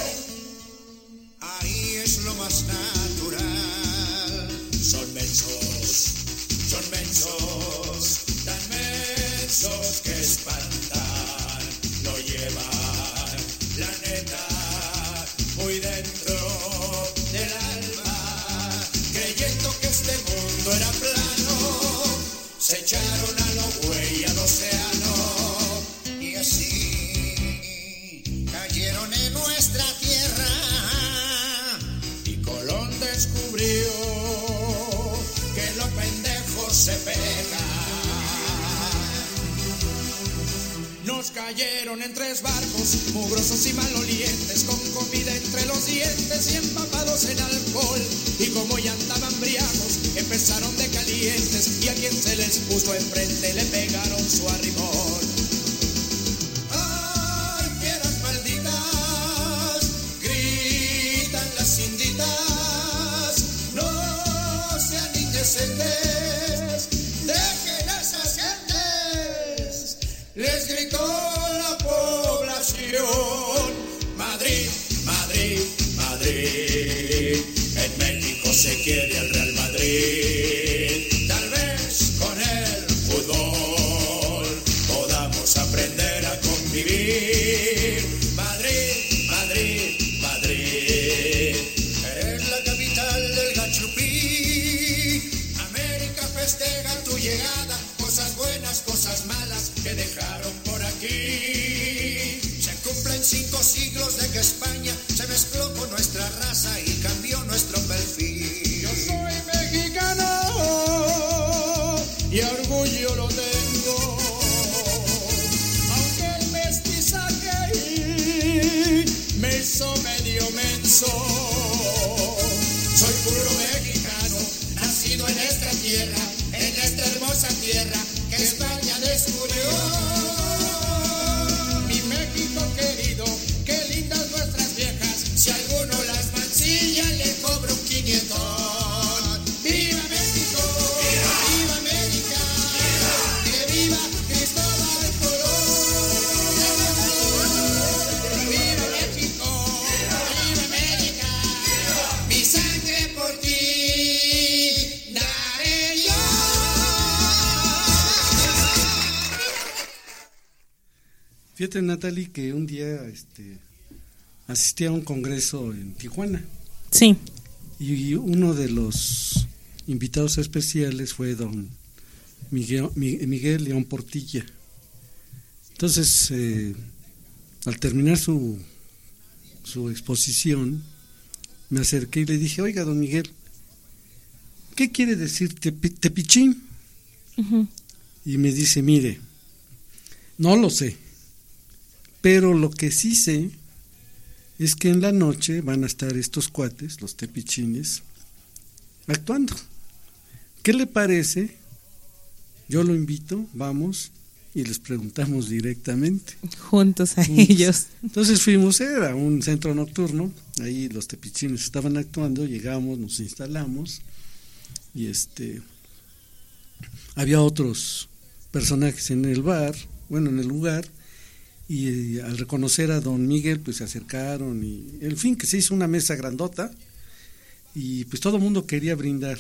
ahí es lo más natural. Son mensos, son mensos, tan mensos que espantan, lo llevan la neta, muy dentro del alma, creyendo que este mundo era plano, se echaron a lo güey al océano, y así cayeron en nuestra tierra, y Colón descubrió que los pendejos se pegan. Nos cayeron en tres barcos, mugrosos y malolientes, con comida entre los dientes y empapados en alcohol. Y como ya andaban briagos, empezaron de calientes, y a quien se les puso enfrente le pegaron su arrimón. ¡Ay, fieras malditas! Gritan las inditas, no sean indecentes, dejen a esas gentes. Les gritó la población: Madrid, Madrid, Madrid. En México se quiere al Real Madrid. Tal vez con el fútbol podamos aprender a convivir. Madrid, Madrid, Madrid. Eres la capital del Gachupí. América festeja tu llegada. Cosas buenas, cosas malas que dejaron por aquí. Se cumplen cinco siglos de que España se mezcló con nuestra raza y cambió nuestro perfil. Yo soy mexicano y orgullo lo tengo, aunque el mestizaje me hizo medio menso. Soy puro mexicano, nacido en esta tierra, en esta hermosa tierra que España descubrió. Mi México querido, qué lindas nuestras viejas, si alguno las mancilla le cobro un quinientón. ¡Viva México! ¡Viva, viva América! ¡Viva! ¡Que viva Cristóbal Colón! ¡Viva México! ¡Viva, viva América! ¡Viva! Mi sangre por ti daré yo. Fíjate, Natalie, que un día este, asistí a un congreso en Tijuana. Sí. Y uno de los invitados especiales fue don Miguel, Miguel León Portilla. Entonces, eh, al terminar su, su exposición, me acerqué y le dije: oiga, don Miguel, ¿qué quiere decir tepi, tepichín? Uh-huh. Y me dice: mire, no lo sé, pero lo que sí sé es que en la noche van a estar estos cuates, los tepichines, actuando. ¿Qué le parece? Yo lo invito, vamos, y les preguntamos directamente. Juntos a Juntos. ellos. Entonces fuimos, era un centro nocturno, ahí los tepichines estaban actuando, llegamos, nos instalamos, y este había otros personajes en el bar, bueno, en el lugar, y al reconocer a don Miguel pues se acercaron y en fin que se hizo una mesa grandota y pues todo el mundo quería brindar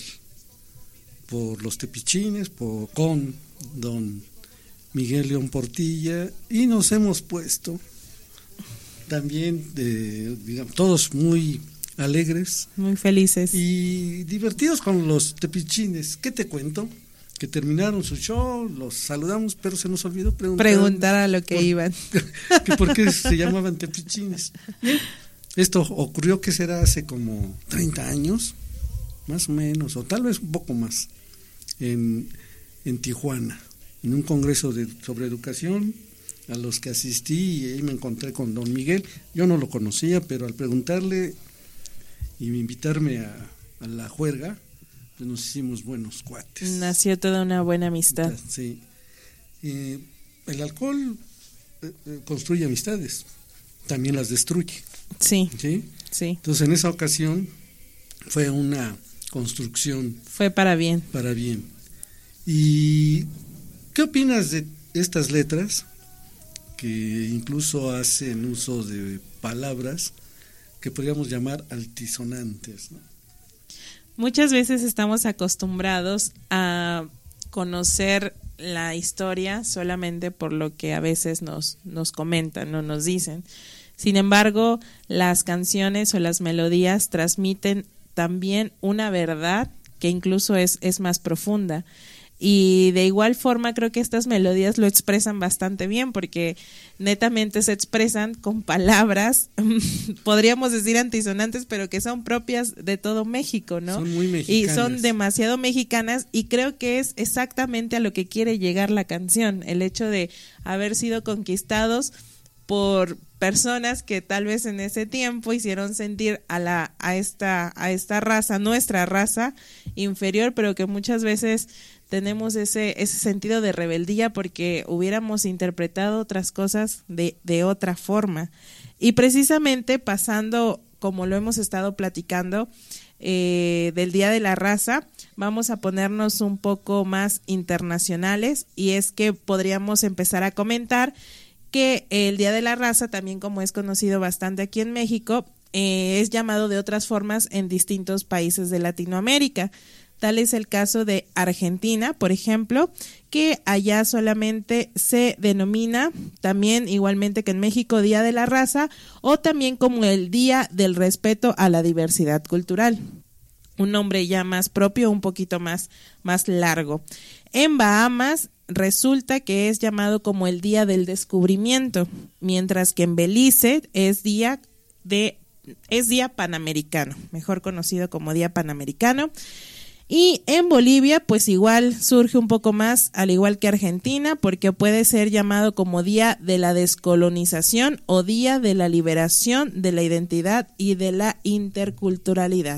por los tepichines, por, con don Miguel León Portilla, y nos hemos puesto también de, digamos, todos muy alegres, muy felices y divertidos con los tepichines. ¿Qué te cuento? Que terminaron su show, los saludamos, pero se nos olvidó preguntar, preguntar a lo que por, iban. Que por qué se llamaban tepichines. Esto ocurrió, que será hace como treinta años, más o menos, o tal vez un poco más, en, en Tijuana, en un congreso de, sobre educación, a los que asistí, y ahí me encontré con don Miguel. Yo no lo conocía, pero al preguntarle y invitarme a, a la juerga, pues nos hicimos buenos cuates. Nació toda una buena amistad. Sí. Eh, el alcohol eh, eh, construye amistades, también las destruye. Sí. Sí. Sí. Entonces en esa ocasión fue una construcción. Fue para bien. Para bien. ¿Y qué opinas de estas letras que incluso hacen uso de palabras que podríamos llamar altisonantes, ¿no? Muchas veces estamos acostumbrados a conocer la historia solamente por lo que a veces nos, nos comentan o nos dicen. Sin embargo, las canciones o las melodías transmiten también una verdad que incluso es, es más profunda. Y de igual forma creo que estas melodías lo expresan bastante bien, porque netamente se expresan con palabras, podríamos decir antisonantes, pero que son propias de todo México, ¿no? Son muy mexicanas. Y son demasiado mexicanas, y creo que es exactamente a lo que quiere llegar la canción, el hecho de haber sido conquistados por personas que tal vez en ese tiempo hicieron sentir a la a esta a esta raza, nuestra raza inferior, pero que muchas veces tenemos ese ese sentido de rebeldía porque hubiéramos interpretado otras cosas de de otra forma. Y precisamente pasando, como lo hemos estado platicando, eh, del Día de la Raza, vamos a ponernos un poco más internacionales, y es que podríamos empezar a comentar que el Día de la Raza, también como es conocido bastante aquí en México, eh, es llamado de otras formas en distintos países de Latinoamérica. Tal es el caso de Argentina, por ejemplo, que allá solamente se denomina, también igualmente que en México, Día de la Raza, o también como el Día del Respeto a la Diversidad Cultural. Un nombre ya más propio, un poquito más, más largo. En Bahamas resulta que es llamado como el Día del Descubrimiento, mientras que en Belice es día de es Día Panamericano, mejor conocido como Día Panamericano. Y en Bolivia pues igual surge un poco más, al igual que Argentina, porque puede ser llamado como Día de la Descolonización o Día de la Liberación de la Identidad y de la Interculturalidad.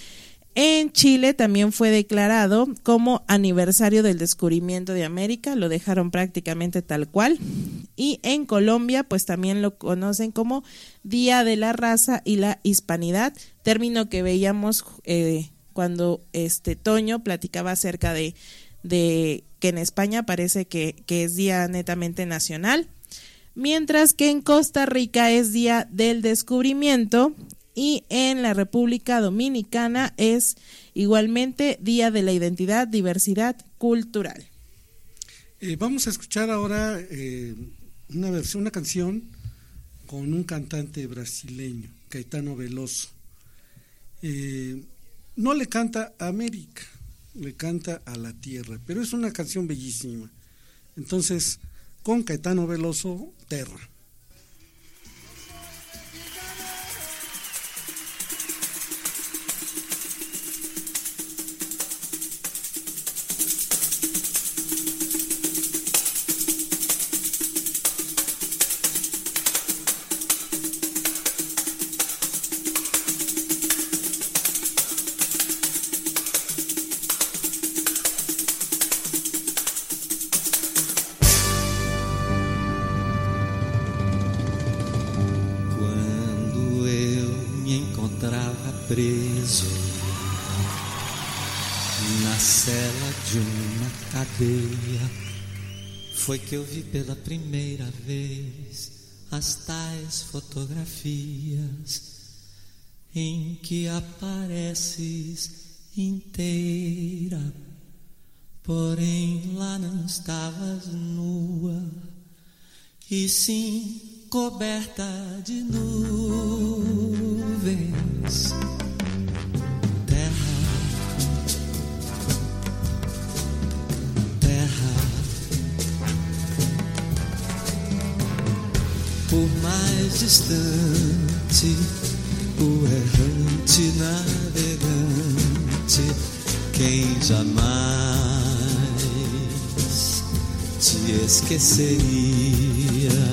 En Chile también fue declarado como aniversario del descubrimiento de América, lo dejaron prácticamente tal cual. Y en Colombia pues también lo conocen como Día de la Raza y la Hispanidad, término que veíamos eh, cuando este Toño platicaba acerca de, de que en España parece que, que es día netamente nacional, mientras que en Costa Rica es Día del Descubrimiento, y en la República Dominicana es igualmente Día de la Identidad, Diversidad Cultural. Eh, vamos a escuchar ahora eh, una versión, una canción con un cantante brasileño, Caetano Veloso. Eh, no le canta a América, le canta a la tierra, pero es una canción bellísima. Entonces, con Caetano Veloso, Terra. Preso na cela de uma cadeia, foi que eu vi pela primeira vez as tais fotografias em que apareces inteira, porém lá não estavas nua, e sim coberta de nuvens. Por mais distante, o errante navegante, quem jamais te esqueceria.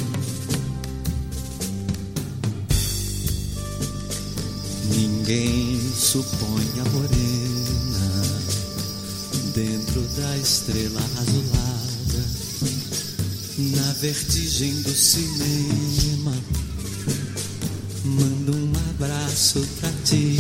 Ninguém supõe a morena dentro da estrela azulada, na vertigem do cinema. Mando um abraço pra ti,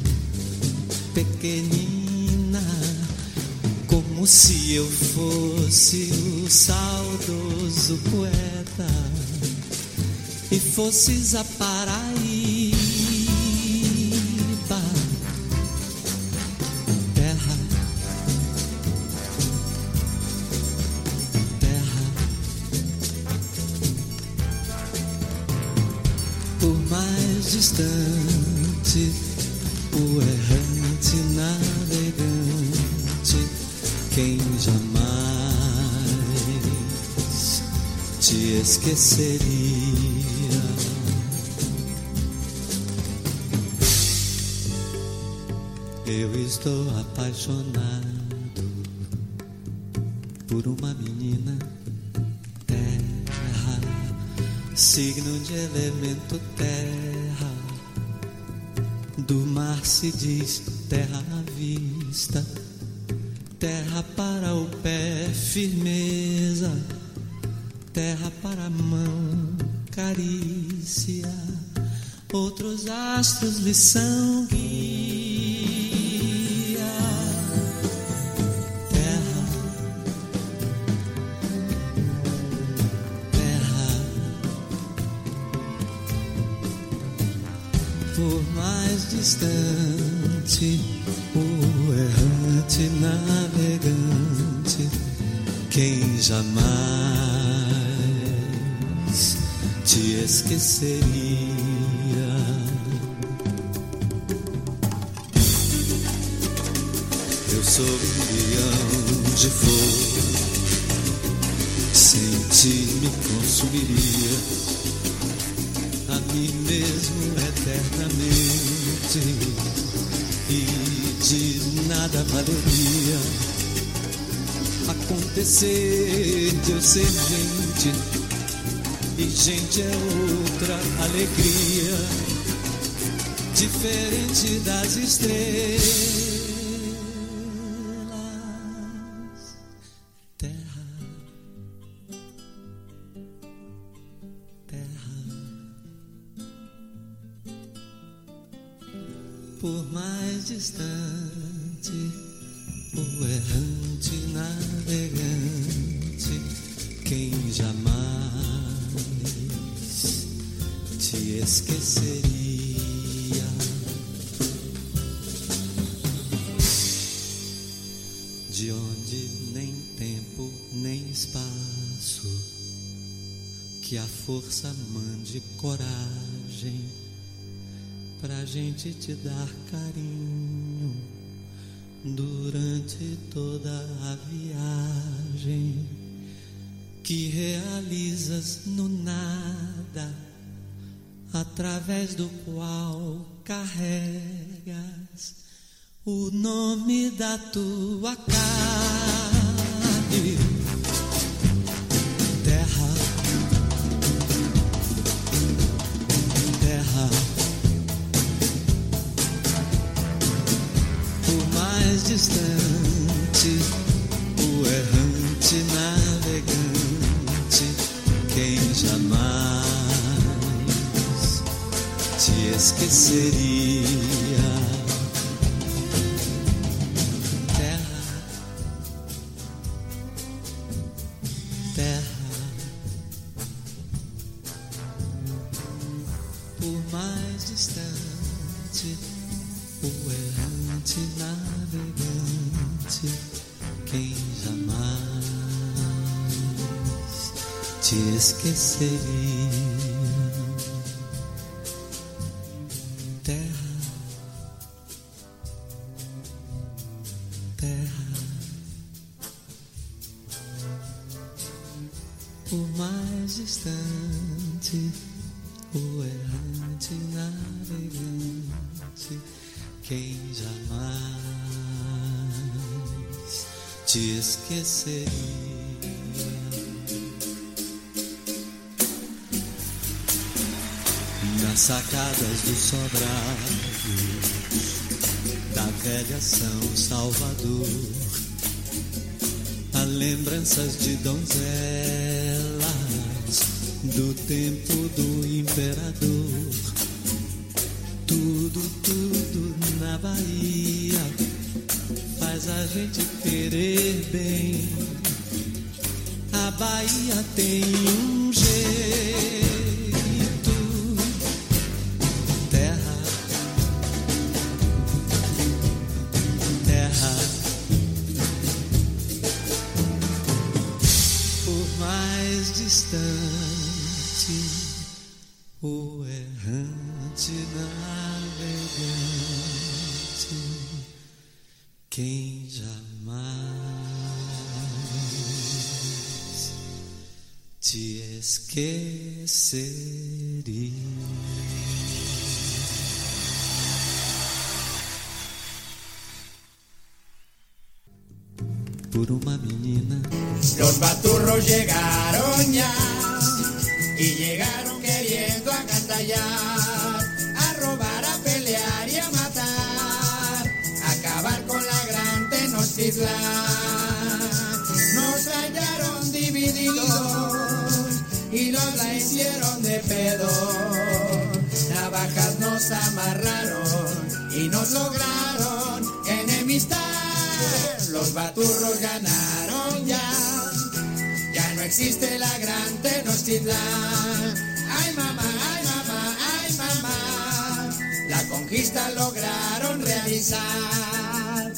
pequenina, como se eu fosse o saudoso poeta e fosses a Paraíba. por mais distante, o errante navegante, quem jamais te esqueceria. Eu estou apaixonado por uma menina, terra, signo de elemento terra. Do mar se diz terra à vista, terra para o pé, firmeza, terra para a mão, carícia. Outros astros lhe são guia. Terra, terra, por mais distante, o errante navegante, quem jamais te esqueceria. Eu sou um leão de fogo, sem ti me consumiria, a mim mesmo eternamente, e de nada valeria acontecer de eu ser gente, e gente é outra alegria, diferente das estrelas. Por mais distante, o errante navegante, quem jamais te esqueceria. De onde nem tempo nem espaço, que a força mande coragem pra gente te dar carinho durante toda a viagem que realizas no nada, através do qual carregas o nome da tua carne. Terra, terra, mais distante, o errante navegante, quem jamais te esqueceria. Terra, terra, por mais distante, o errante navegante, quem jamais te esqueceria. Terra, terra, por mais distante, o errante navegante, quem jamais te esqueceria. Nas sacadas do sobrado da velha São Salvador, há lembranças de donzelas do tempo do imperador. Tudo, tudo na Bahia faz a gente querer bem. A Bahia tem um jeito. Terra, terra, por mais distante, o o errante navegante, quem jamais te esqueceria. Por una menina. Los baturros llegaron ya y llegaron queriendo agantallar, a robar, a pelear y a matar, a acabar con la gran Tenochtitlán. Nos hallaron divididos y nos la hicieron de pedo. Navajas nos amarraron y nos lograron enemistar. Los baturros ganaron ya, ya no existe la gran Tenochtitlán. Ay mamá, ay mamá, ay mamá, la conquista lograron realizar.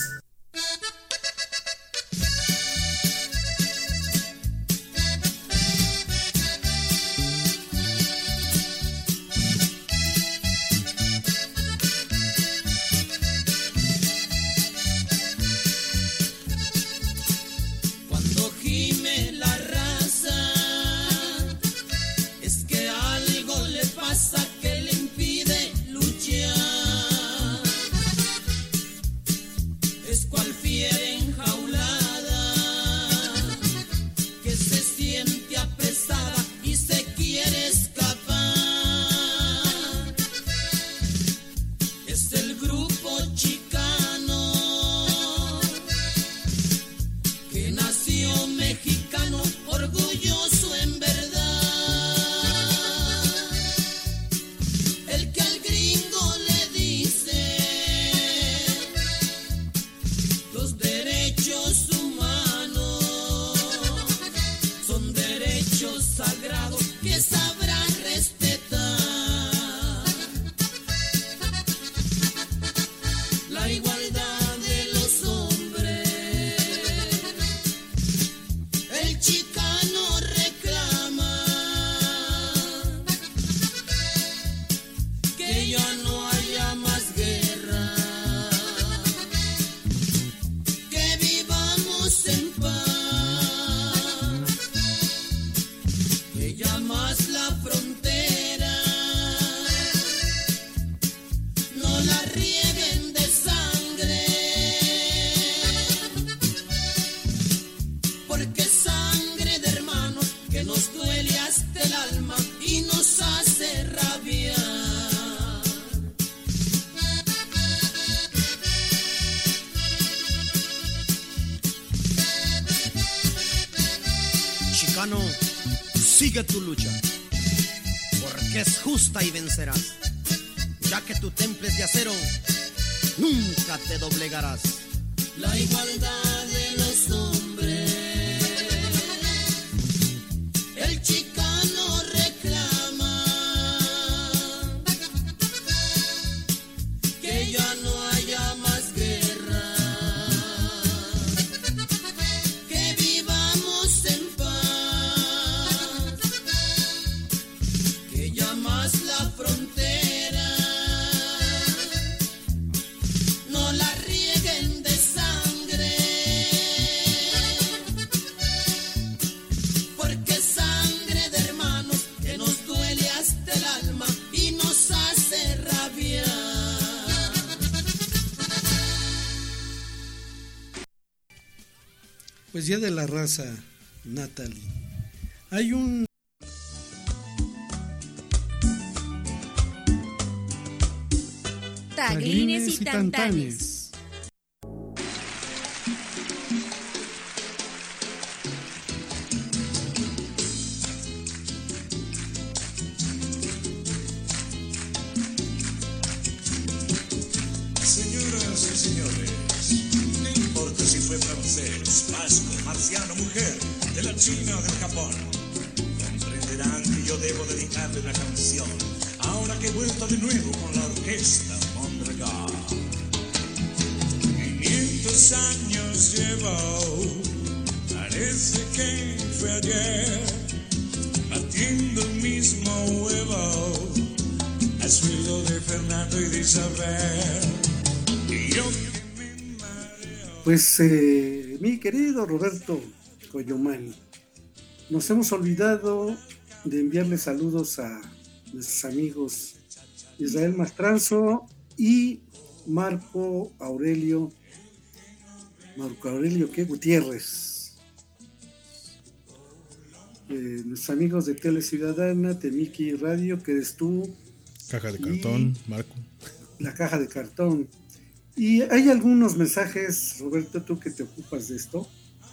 Sigue tu lucha, porque es justa y vencerás, ya que tu temple es de acero, nunca te doblegarás. La igualdad de los hombres, el chicano reclama, que ya no haya más guerra, que vivamos en paz, que ya más la frontera no la rieguen de sangre, porque sangre de hermanos que nos duele hasta el alma y nos hace rabiar. Pues Día de la Raza, Natalie. Hay un Taglines y tantanes. Señoras y señores, no importa si fue francés, vasco, marciano, mujer, de la China o del Japón, comprenderán que yo debo dedicarle una canción, ahora que he vuelto de nuevo con la orquesta Mondragón. quinientos años llevo, parece que fue ayer, batió cogiendo el mismo huevo, al sueldo de Fernando y de Isabel. Y yo Pues eh, mi querido Roberto Coyomani, nos hemos olvidado de enviarle saludos a nuestros amigos Israel Mastranzo y Marco Aurelio, Marco Aurelio ¿qué? Gutiérrez, eh, nuestros amigos de Tele Ciudadana, Temiki Radio, que eres tú, Caja de Cartón, Marco. La Caja de Cartón. Y hay algunos mensajes, Roberto, tú que te ocupas de esto.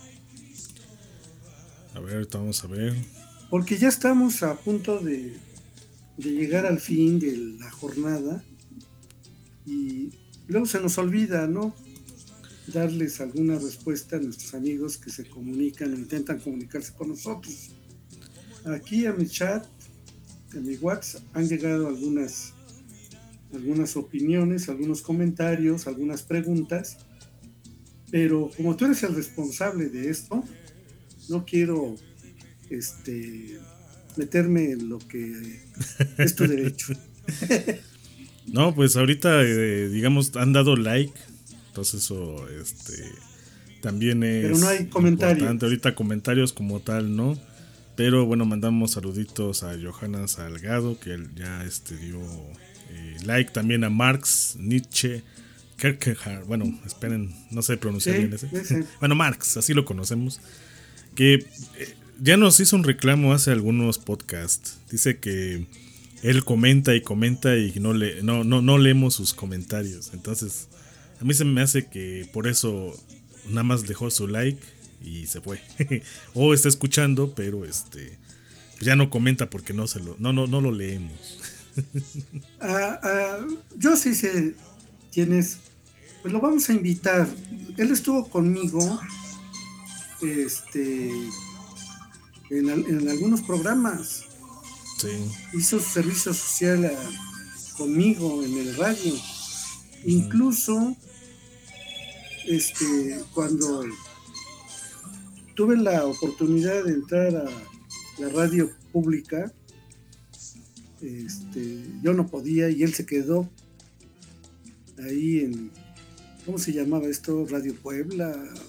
A ver, vamos a ver. Porque ya estamos a punto de, de llegar al fin de la jornada y luego se nos olvida, ¿no? Darles alguna respuesta a nuestros amigos que se comunican o intentan comunicarse con nosotros. Aquí a mi chat, a mi WhatsApp, han llegado algunas, algunas opiniones, algunos comentarios, algunas preguntas, pero como tú eres el responsable de esto, no quiero este meterme en lo que es tu derecho. No, pues ahorita eh, digamos han dado like, entonces eso este también es pero no hay comentarios. Importante. Ahorita comentarios como tal, ¿no? Pero bueno, mandamos saluditos a Johanna Salgado, que él ya este dio eh, like, también a Marx Nietzsche Kierkegaard. Bueno, esperen, no sé pronunciar Sí, bien ese. sí, sí. Bueno, Marx, así lo conocemos. Que eh, ya nos hizo un reclamo hace algunos podcasts. Dice que él comenta y comenta y no le no no no leemos sus comentarios. Entonces, a mí se me hace que por eso nada más dejó su like y se fue. O está escuchando, pero este ya no comenta porque no se lo no no no lo leemos. Ah, ah, yo sí sé quién es. Pues lo vamos a invitar. Él estuvo conmigo este en, en algunos programas. Sí. Hizo su servicio social a, conmigo en el radio. Uh-huh. Incluso este cuando tuve la oportunidad de entrar a la radio pública, este yo no podía y él se quedó ahí en, ¿cómo se llamaba esto? Radio Puebla.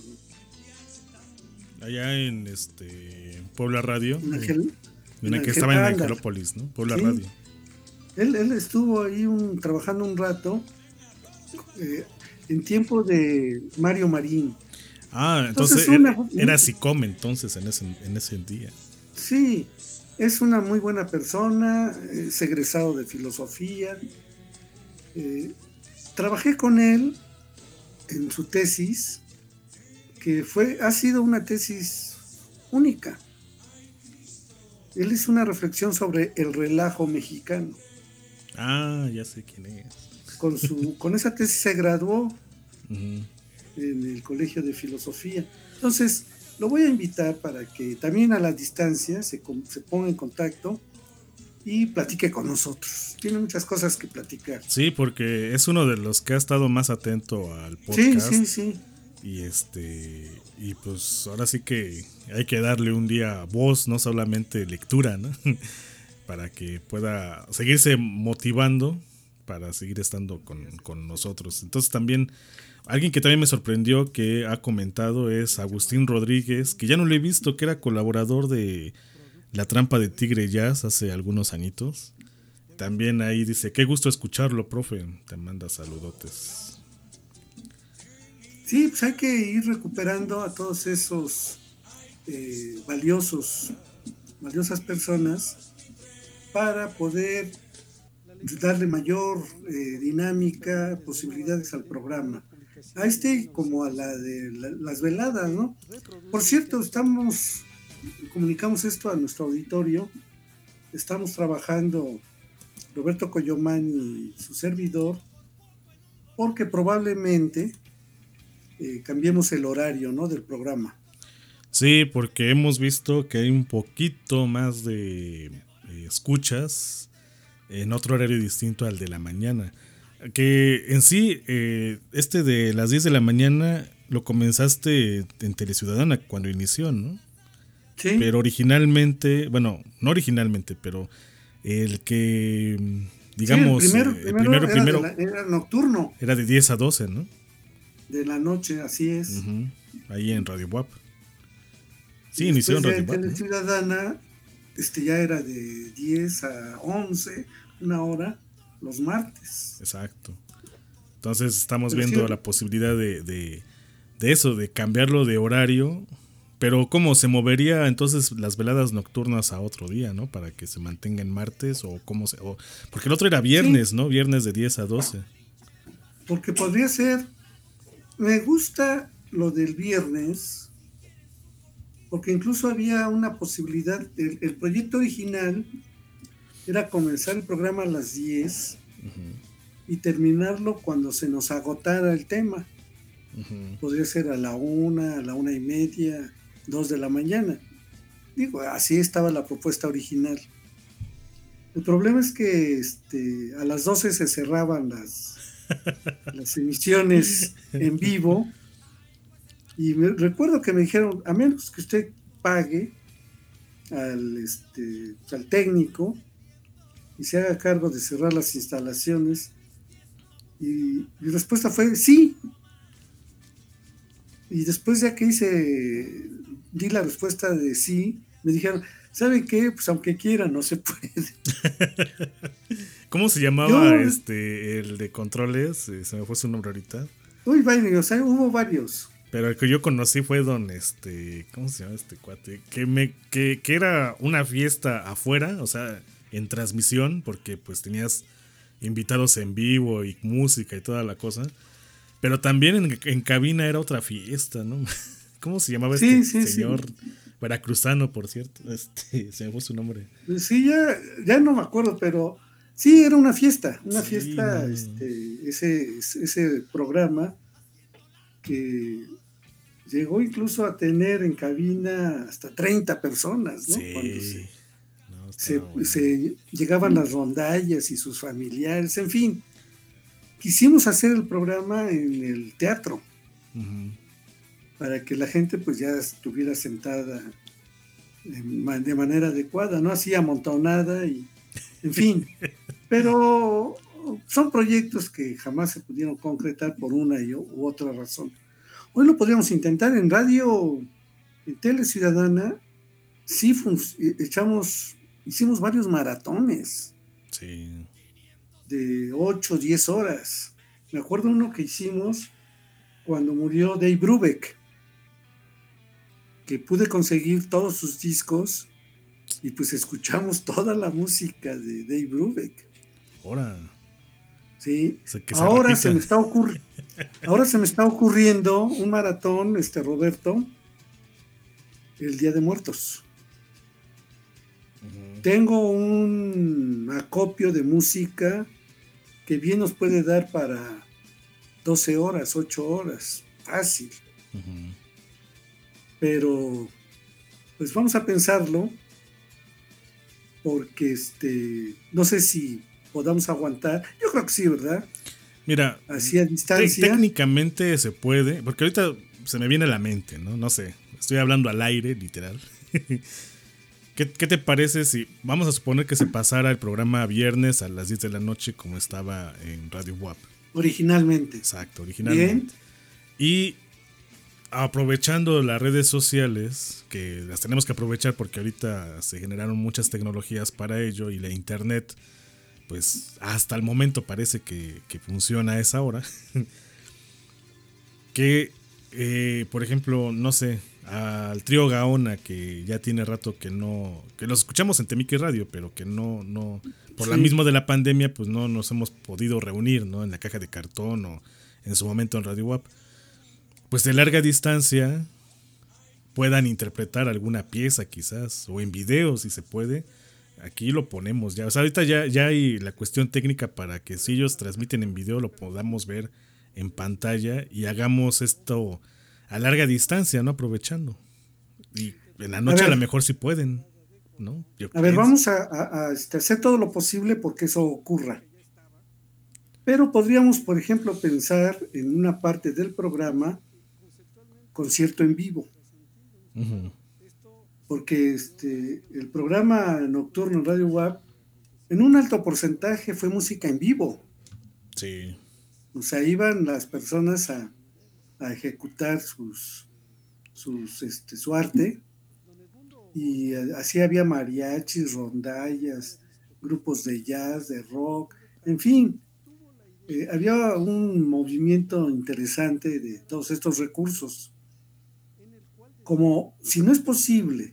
Allá en este Puebla Radio. En Angel, en la que Angel, estaba en anda. Angelópolis, ¿no? Puebla Sí. Radio. Él, él estuvo ahí un, trabajando un rato eh, en tiempo de Mario Marín. Ah, entonces, entonces era, una, era SICOM entonces en ese, en ese día. Sí, es una muy buena persona, es egresado de filosofía. Eh, trabajé con él en su tesis, que fue, ha sido una tesis única. Él hizo una reflexión sobre el relajo mexicano. Ah, ya sé quién es. Con, su, con esa tesis se graduó uh-huh. en el Colegio de Filosofía. Entonces, lo voy a invitar para que también a la distancia se, se ponga en contacto y platique con nosotros. Tiene muchas cosas que platicar. Sí, porque es uno de los que ha estado más atento al podcast. Sí, sí, sí. Y este y pues ahora sí que hay que darle un día voz, no solamente lectura, ¿no? Para que pueda seguirse motivando para seguir estando con, con nosotros. Entonces también alguien que también me sorprendió que ha comentado es Agustín Rodríguez, que ya no lo he visto, que era colaborador de La Trampa de Tigre Jazz hace algunos añitos. También ahí dice, qué gusto escucharlo, profe. Te manda saludotes. Sí, pues hay que ir recuperando a todos esos eh, valiosos, valiosas personas para poder darle mayor eh, dinámica, posibilidades al programa. A este como a la de la, las veladas, ¿no? Por cierto, estamos, comunicamos esto a nuestro auditorio, estamos trabajando Roberto Coyomani y su servidor, porque probablemente eh, cambiemos el horario, ¿no?, del programa. Sí, porque hemos visto que hay un poquito más de eh, escuchas en otro horario distinto al de la mañana. Que en sí, eh, este de las diez de la mañana lo comenzaste en Teleciudadana cuando inició, ¿no? Sí. Pero originalmente, bueno, no originalmente, pero el que, digamos, sí, el primero, eh, el primero, primero, primero era, de la, era nocturno. Era de diez a doce, ¿no? De la noche, así es. Uh-huh. Ahí en Radio W A P. Sí, y inició en Radio W A P. ¿no? En Ciudadana, este ya era de diez a once, una hora, los martes. Exacto. Entonces estamos Pero viendo sí, la posibilidad de, de, de eso, de cambiarlo de horario. Pero ¿cómo se movería entonces las veladas nocturnas a otro día, ¿no? Para que se mantenga en martes o cómo se... O, porque el otro era viernes, sí. ¿no? Viernes de diez a doce. Porque podría ser... Me gusta lo del viernes, porque incluso había una posibilidad, el, el proyecto original era comenzar el programa a las diez uh-huh. y terminarlo cuando se nos agotara el tema. Uh-huh. Podría ser a la una, a la una y media, dos de la mañana. Digo, así estaba la propuesta original. El problema es que este, a las doce se cerraban las, las emisiones en vivo y me, recuerdo que me dijeron, a menos que usted pague al, este, al técnico y se haga cargo de cerrar las instalaciones, y mi respuesta fue sí. Y después ya que hice, di la respuesta de sí, me dijeron, ¿sabe qué? Pues aunque quiera, no se puede. ¿Cómo se llamaba Yo, este el de controles? Se me fue su nombre ahorita. Uy, varios, ¿eh? Hubo varios. Pero el que yo conocí fue don este, ¿cómo se llama este cuate? Que me, que, que era una fiesta afuera, o sea, en transmisión, porque pues tenías invitados en vivo y música y toda la cosa. Pero también en, en cabina era otra fiesta, ¿no? ¿Cómo se llamaba sí, este sí, señor? Sí. Veracruzano, por cierto. Este, se me fue su nombre. Sí, ya, ya no me acuerdo, pero sí, era una fiesta. Una sí, fiesta, no. este, ese, ese programa que llegó incluso a tener en cabina hasta treinta personas, ¿no? Sí. Cuando se, no, se, bueno. se llegaban las rondallas y sus familiares, en fin. Quisimos hacer el programa en el teatro uh-huh. para que la gente pues ya estuviera sentada de, de manera adecuada, no así amontonada y en fin, pero son proyectos que jamás se pudieron concretar por una y u otra razón. Hoy lo podríamos intentar en radio, en Tele Ciudadana, sí fun- echamos, hicimos varios maratones. Sí. De ocho, diez horas. Me acuerdo uno que hicimos cuando murió Dave Brubeck, que pude conseguir todos sus discos y pues escuchamos toda la música de Dave Brubeck. Ahora. Sí. Se ahora se me está ocurriendo, ahora se me está ocurriendo un maratón, este Roberto, el Día de Muertos. Uh-huh. Tengo un acopio de música que bien nos puede dar para doce horas, ocho horas, fácil. Uh-huh. Pero, pues vamos a pensarlo, porque este, no sé si podamos aguantar. Yo creo que sí, ¿verdad? Mira, así a distancia. Técnicamente se puede, porque ahorita se me viene a la mente, ¿no? No sé, estoy hablando al aire, literal. ¿Qué, ¿Qué te parece si vamos a suponer que se pasara el programa viernes a las diez de la noche como estaba en Radio W A P? Originalmente. Exacto, originalmente. Bien. Y aprovechando las redes sociales, que las tenemos que aprovechar porque ahorita se generaron muchas tecnologías para ello y la internet, pues hasta el momento parece que, que funciona a esa hora. que, eh, por ejemplo, no sé... al trío Gaona, que ya tiene rato que no, que los escuchamos en Temique Radio, pero que no, no, por sí. la misma de la pandemia, pues no nos hemos podido reunir, ¿no? En la caja de cartón o en su momento en Radio W A P. Pues de larga distancia puedan interpretar alguna pieza quizás, o en video si se puede. Aquí lo ponemos ya. O sea, ahorita ya, ya hay la cuestión técnica para que si ellos transmiten en video lo podamos ver en pantalla y hagamos esto a larga distancia, ¿no? Aprovechando. Y en la noche a, ver, a lo mejor sí pueden, ¿no? Yo a ver, vamos a, a, a este, hacer todo lo posible porque eso ocurra. Pero podríamos, por ejemplo, pensar en una parte del programa concierto en vivo. Uh-huh. porque este, el programa nocturno en Radio U A P, en un alto porcentaje fue música en vivo. Sí. O sea, iban las personas a, a ejecutar sus, sus, este, su arte, y así había mariachis, rondallas, grupos de jazz, de rock, en fin, eh, había un movimiento interesante de todos estos recursos. Como si no es posible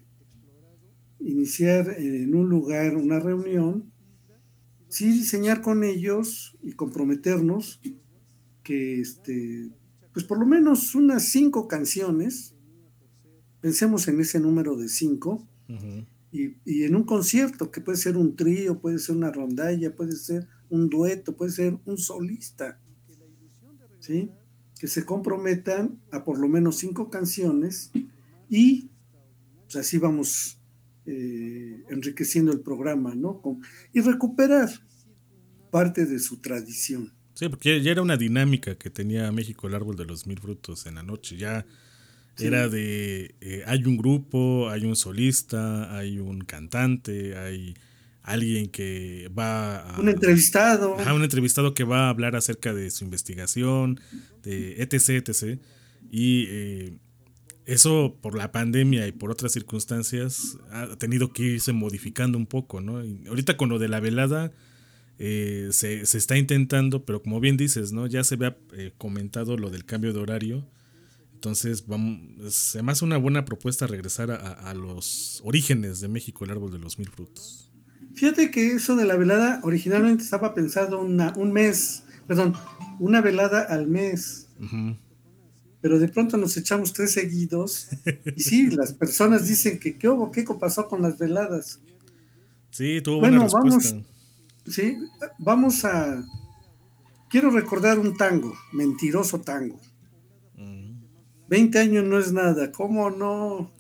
iniciar en un lugar una reunión, sí diseñar con ellos y comprometernos que este, pues por lo menos unas cinco canciones, pensemos en ese número de cinco, uh-huh. y, y en un concierto, que puede ser un trío, puede ser una rondalla, puede ser un dueto, puede ser un solista, ¿sí? Que se comprometan a por lo menos cinco canciones, y pues así vamos eh, enriqueciendo el programa, ¿no? Con, y recuperar parte de su tradición. Sí, porque ya era una dinámica que tenía México el Árbol de los Mil Frutos en la noche. Ya sí. Era de, eh, hay un grupo, hay un solista, hay un cantante, hay alguien que va a... Un entrevistado. Ajá, un entrevistado que va a hablar acerca de su investigación, de etc, etcétera. Y eh, eso por la pandemia y por otras circunstancias ha tenido que irse modificando un poco, ¿no? Y ahorita con lo de la velada... Eh, se, se está intentando, pero como bien dices, ¿no? Ya se había eh, comentado lo del cambio de horario. Entonces vamos, se me hace una buena propuesta regresar a, a los orígenes de México, el Árbol de los Mil Frutos. Fíjate que eso de la velada originalmente estaba pensado una, un mes, perdón, una velada al mes. Uh-huh. Pero de pronto nos echamos tres seguidos. Y sí, las personas dicen que qué hubo, qué pasó con las veladas. Sí, tuvo bueno, buena respuesta. Vamos, sí, vamos a... Quiero recordar un tango, Mentiroso Tango. Mm. veinte años no es nada, ¿cómo no?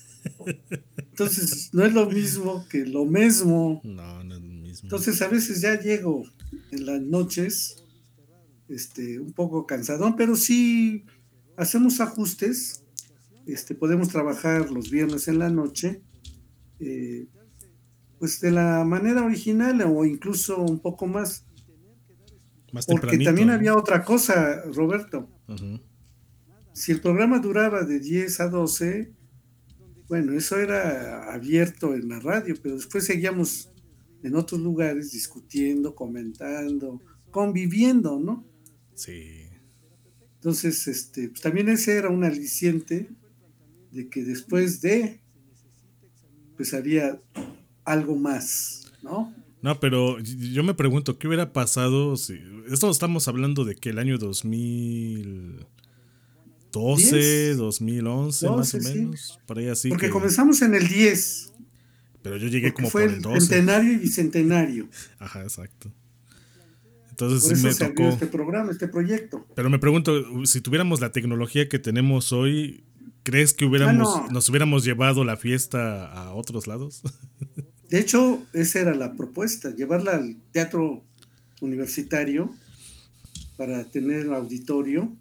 Entonces, no es lo mismo que lo mismo. No, no es lo mismo. Entonces, a veces ya llego en las noches este, un poco cansadón, pero sí hacemos ajustes. Este, podemos trabajar los viernes en la noche. Eh, pues de la manera original o incluso un poco más. Más porque también ¿no? había otra cosa, Roberto. Uh-huh. Si el programa duraba de diez a doce, bueno, eso era abierto en la radio, pero después seguíamos en otros lugares discutiendo, comentando, conviviendo, ¿no? Sí. Entonces, este, pues también ese era un aliciente de que después de, pues había algo más, ¿no? No, pero yo me pregunto, ¿qué hubiera pasado si... Esto estamos hablando de que el año dos mil doce, ¿diez? dos mil once, doce, más o menos, sí. Por ahí así. Porque que... comenzamos en el diez. Pero yo llegué como fue por el doce. Centenario y bicentenario. Ajá, exacto. Entonces por eso me se tocó abrió este programa, este proyecto. Pero me pregunto, si tuviéramos la tecnología que tenemos hoy, ¿crees que hubiéramos ah, no. nos hubiéramos llevado la fiesta a otros lados? De hecho, esa era la propuesta, llevarla al teatro universitario para tener auditorio.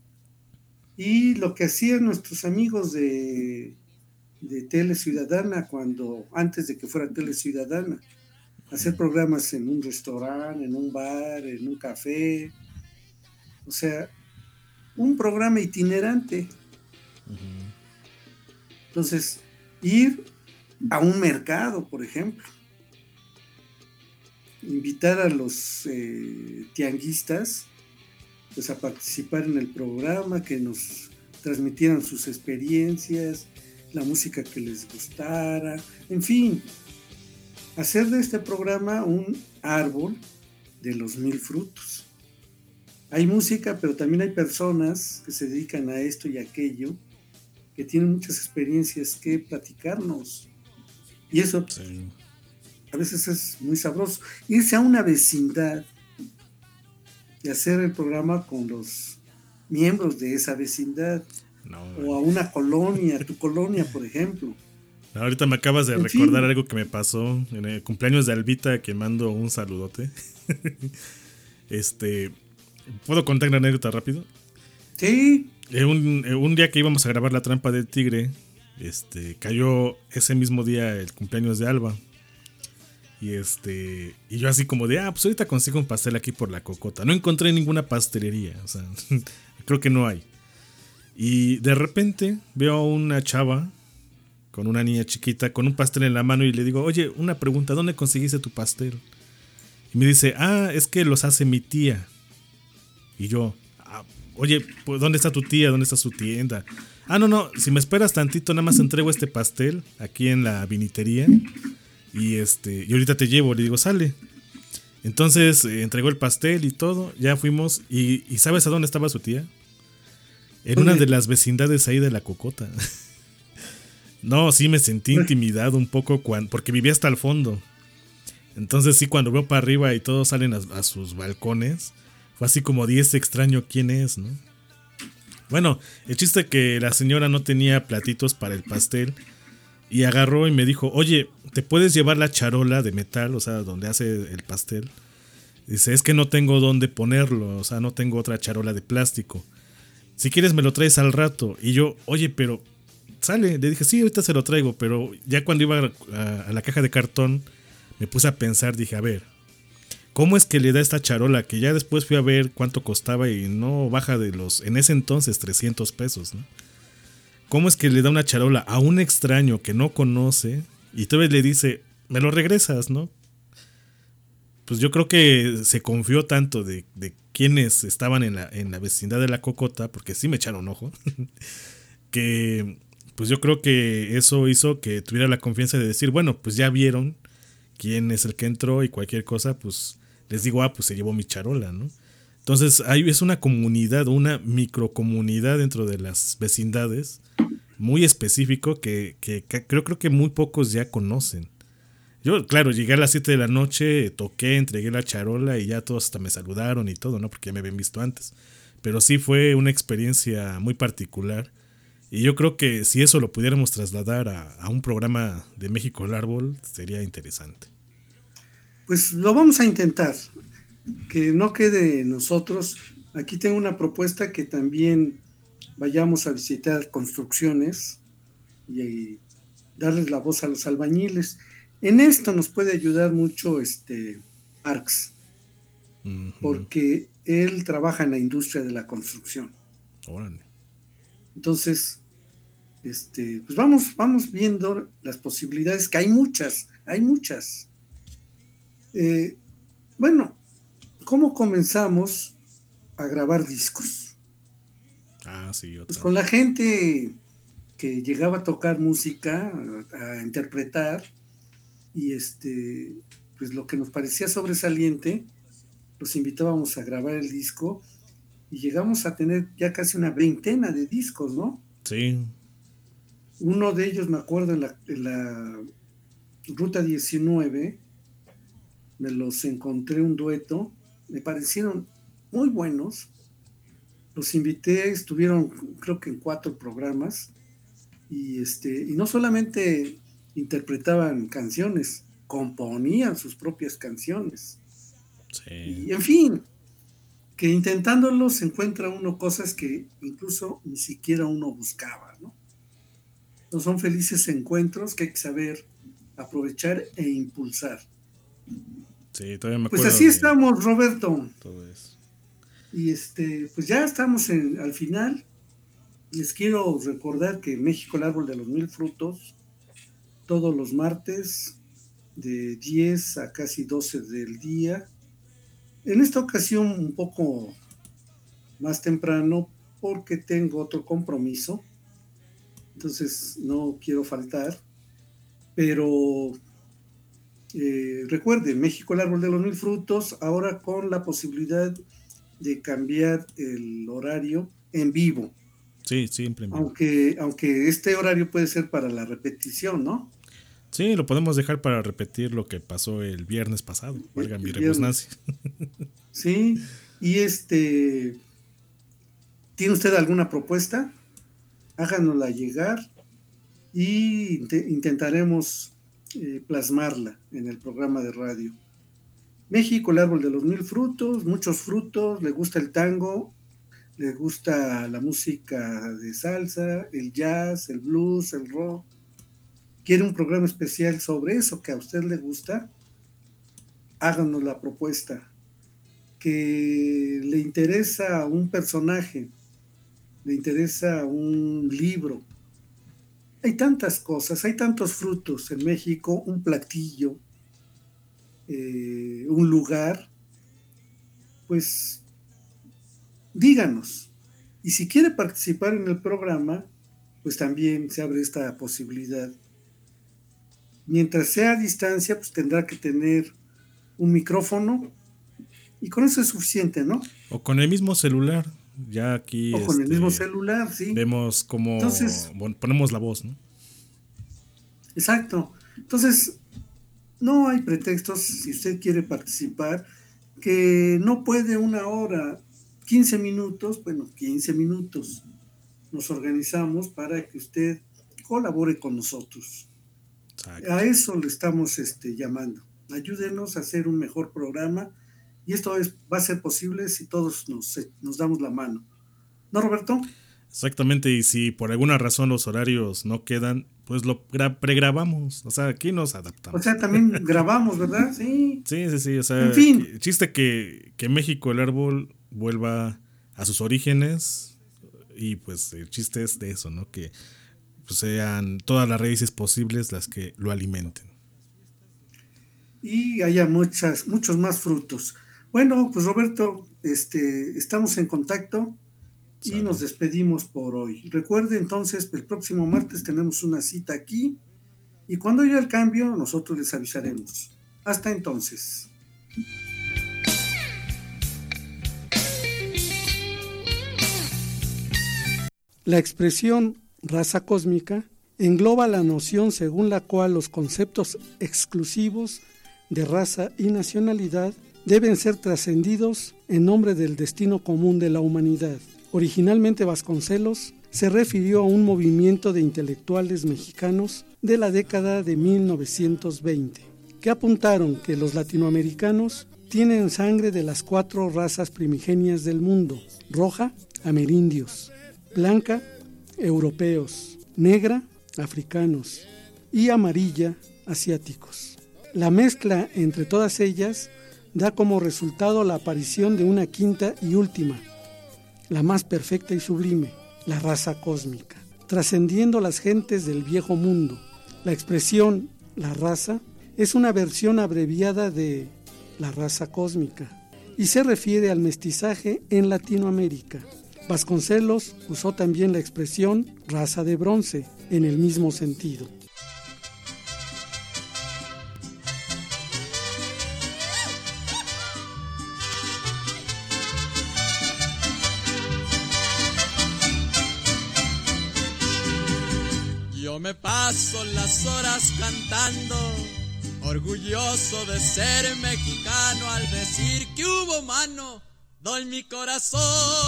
Y lo que hacían nuestros amigos de, de Tele Ciudadana, cuando, antes de que fuera Tele Ciudadana, hacer programas en un restaurante, en un bar, en un café. O sea, un programa itinerante. Uh-huh. Entonces, ir a un mercado, por ejemplo. Invitar a los eh, tianguistas pues a participar en el programa, que nos transmitieran sus experiencias, la música que les gustara, en fin, hacer de este programa un árbol de los mil frutos. Hay música, pero también hay personas que se dedican a esto y aquello, que tienen muchas experiencias que platicarnos. Y eso sí. A veces es muy sabroso. Irse a una vecindad y hacer el programa con los miembros de esa vecindad. No, o a una colonia, tu colonia, por ejemplo. No, ahorita me acabas de en recordar fin. Algo que me pasó en el cumpleaños de Albita, que mando un saludote. este, ¿puedo contar una anécdota rápido? Sí. Un, un día que íbamos a grabar La Trampa del Tigre, este, cayó ese mismo día el cumpleaños de Alba. Y este y yo así como de, ah, pues ahorita consigo un pastel aquí por la Cocota. No encontré ninguna pastelería, o sea, creo que no hay. Y de repente veo a una chava con una niña chiquita con un pastel en la mano y le digo, oye, una pregunta, ¿dónde conseguiste tu pastel? Y me dice, ah, es que los hace mi tía. Y yo, ah, oye, pues, ¿dónde está tu tía? ¿Dónde está su tienda? Ah, no, no, si me esperas tantito, nada más entrego este pastel aquí en la vinitería. Y este y ahorita te llevo, le digo, sale. Entonces eh, entregó el pastel y todo, ya fuimos. Y, y ¿sabes a dónde estaba su tía? En una de las vecindades ahí de la Cocota. No, sí me sentí intimidado un poco cuando, porque vivía hasta el fondo. Entonces sí, cuando veo para arriba y todos salen a, a sus balcones, fue así como, ¿y este extraño quién es, no? Bueno, el chiste es que la señora no tenía platitos para el pastel. Y agarró y me dijo, oye, ¿te puedes llevar la charola de metal? O sea, donde hace el pastel. Dice, es que no tengo dónde ponerlo. O sea, no tengo otra charola de plástico. Si quieres me lo traes al rato. Y yo, oye, pero sale. Le dije, sí, ahorita se lo traigo. Pero ya cuando iba a, a la caja de cartón, me puse a pensar, dije, a ver, ¿cómo es que le da esta charola? Que ya después fui a ver cuánto costaba y no baja de los, en ese entonces, trescientos pesos, ¿no? ¿Cómo es que le da una charola a un extraño que no conoce y todavía le dice, me lo regresas, ¿no? Pues yo creo que se confió tanto de, de quienes estaban en la, en la vecindad de la Cocota, porque sí me echaron ojo, que pues yo creo que eso hizo que tuviera la confianza de decir, bueno, pues ya vieron quién es el que entró y cualquier cosa, pues les digo, ah, pues se llevó mi charola, ¿no? Entonces ahí es una comunidad, una microcomunidad dentro de las vecindades, muy específico que, que, que creo, creo que muy pocos ya conocen. Yo, claro, llegué a las siete de la noche, toqué, entregué la charola y ya todos hasta me saludaron y todo, ¿no? Porque ya me habían visto antes. Pero sí fue una experiencia muy particular. Y yo creo que si eso lo pudiéramos trasladar a, a un programa de México al Árbol, sería interesante. Pues lo vamos a intentar. Que no quede en nosotros. Aquí tengo una propuesta que también vayamos a visitar construcciones y darles la voz a los albañiles. En esto nos puede ayudar mucho este Arx, uh-huh. Porque él trabaja en la industria de la construcción. Órale. Entonces, este, pues vamos, vamos viendo las posibilidades, que hay muchas, hay muchas. Eh, bueno, ¿cómo comenzamos a grabar discos? Ah, sí, otra. Pues con la gente que llegaba a tocar música, a, a interpretar, y este, pues lo que nos parecía sobresaliente, los invitábamos a grabar el disco, y llegamos a tener ya casi una veintena de discos, ¿no? Sí. Uno de ellos, me acuerdo, en la, en la Ruta diecinueve, me los encontré un dueto, me parecieron muy buenos. Los invité, estuvieron creo que en cuatro programas y este y no solamente interpretaban canciones, componían sus propias canciones. Sí. Y en fin, que intentándolo se encuentra uno cosas que incluso ni siquiera uno buscaba, ¿no? Entonces son felices encuentros que hay que saber aprovechar e impulsar. Sí, todavía me acuerdo. Pues así estamos, Roberto. Todo eso. Y este, pues ya estamos en, al final. Les quiero recordar que México el Árbol de los Mil Frutos, todos los martes, de diez a casi doce del día. En esta ocasión un poco más temprano, porque tengo otro compromiso. Entonces no quiero faltar. Pero eh, recuerden, México el Árbol de los Mil Frutos, ahora con la posibilidad de cambiar el horario en vivo. Sí, siempre en vivo. Aunque, aunque este horario puede ser para la repetición, ¿no? Sí, lo podemos dejar para repetir lo que pasó el viernes pasado. Valga mi rebusnancia. Sí, y este, ¿tiene usted alguna propuesta? Háganosla llegar y int- intentaremos eh, plasmarla en el programa de radio. México, el árbol de los mil frutos, muchos frutos, le gusta el tango, le gusta la música de salsa, el jazz, el blues, el rock, quiere un programa especial sobre eso que a usted le gusta, háganos la propuesta. Que le interesa un personaje, le interesa un libro. Hay tantas cosas, hay tantos frutos en México, un platillo, eh, un lugar, pues díganos. Y si quiere participar en el programa, pues también se abre esta posibilidad. Mientras sea a distancia, pues tendrá que tener un micrófono y con eso es suficiente, ¿no? O con el mismo celular, ya aquí. O con este, el mismo celular, sí. Vemos cómo Entonces, bueno, ponemos la voz, ¿no? Exacto. Entonces, no hay pretextos si usted quiere participar, que no puede una hora, quince minutos, bueno, quince minutos. Nos organizamos para que usted colabore con nosotros. Exacto. A eso le estamos este, llamando. Ayúdenos a hacer un mejor programa y esto es, va a ser posible si todos nos, nos damos la mano. ¿No, Roberto? Exactamente, y si por alguna razón los horarios no quedan, pues lo gra- pregrabamos, o sea, aquí nos adaptamos. O sea, también grabamos, ¿verdad? Sí. Sí, sí, sí, o sea, en fin. que, chiste que, que México el árbol vuelva a sus orígenes y pues el chiste es de eso, ¿no? Que pues, sean todas las raíces posibles las que lo alimenten. Y haya muchas, muchos más frutos. Bueno, pues Roberto, este, estamos en contacto y ¿sabe? Nos despedimos por hoy. Recuerde entonces, el próximo martes tenemos una cita aquí y cuando haya el cambio nosotros les avisaremos. Hasta entonces. La expresión raza cósmica engloba la noción según la cual los conceptos exclusivos de raza y nacionalidad deben ser trascendidos en nombre del destino común de la humanidad. Originalmente Vasconcelos se refirió a un movimiento de intelectuales mexicanos de la década de mil novecientos veinte, que apuntaron que los latinoamericanos tienen sangre de las cuatro razas primigenias del mundo: roja, amerindios; blanca, europeos; negra, africanos; y amarilla, asiáticos. La mezcla entre todas ellas da como resultado la aparición de una quinta y última, la más perfecta y sublime, la raza cósmica, trascendiendo las gentes del viejo mundo. La expresión la raza es una versión abreviada de la raza cósmica y se refiere al mestizaje en Latinoamérica. Vasconcelos usó también la expresión raza de bronce en el mismo sentido. Yo me paso las horas cantando, orgulloso de ser mexicano, al decir que hubo mano, doy mi corazón.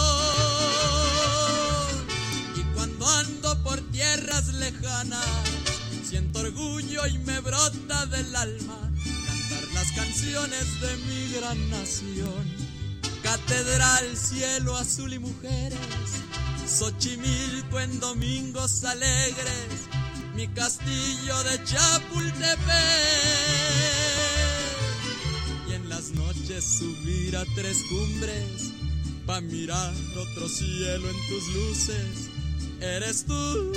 Y cuando ando por tierras lejanas, siento orgullo y me brota del alma cantar las canciones de mi gran nación. Catedral, cielo azul y mujeres, Xochimilco en domingos alegres, mi castillo de Chapultepec, y en las noches subir a tres cumbres pa' mirar otro cielo en tus luces, eres tú.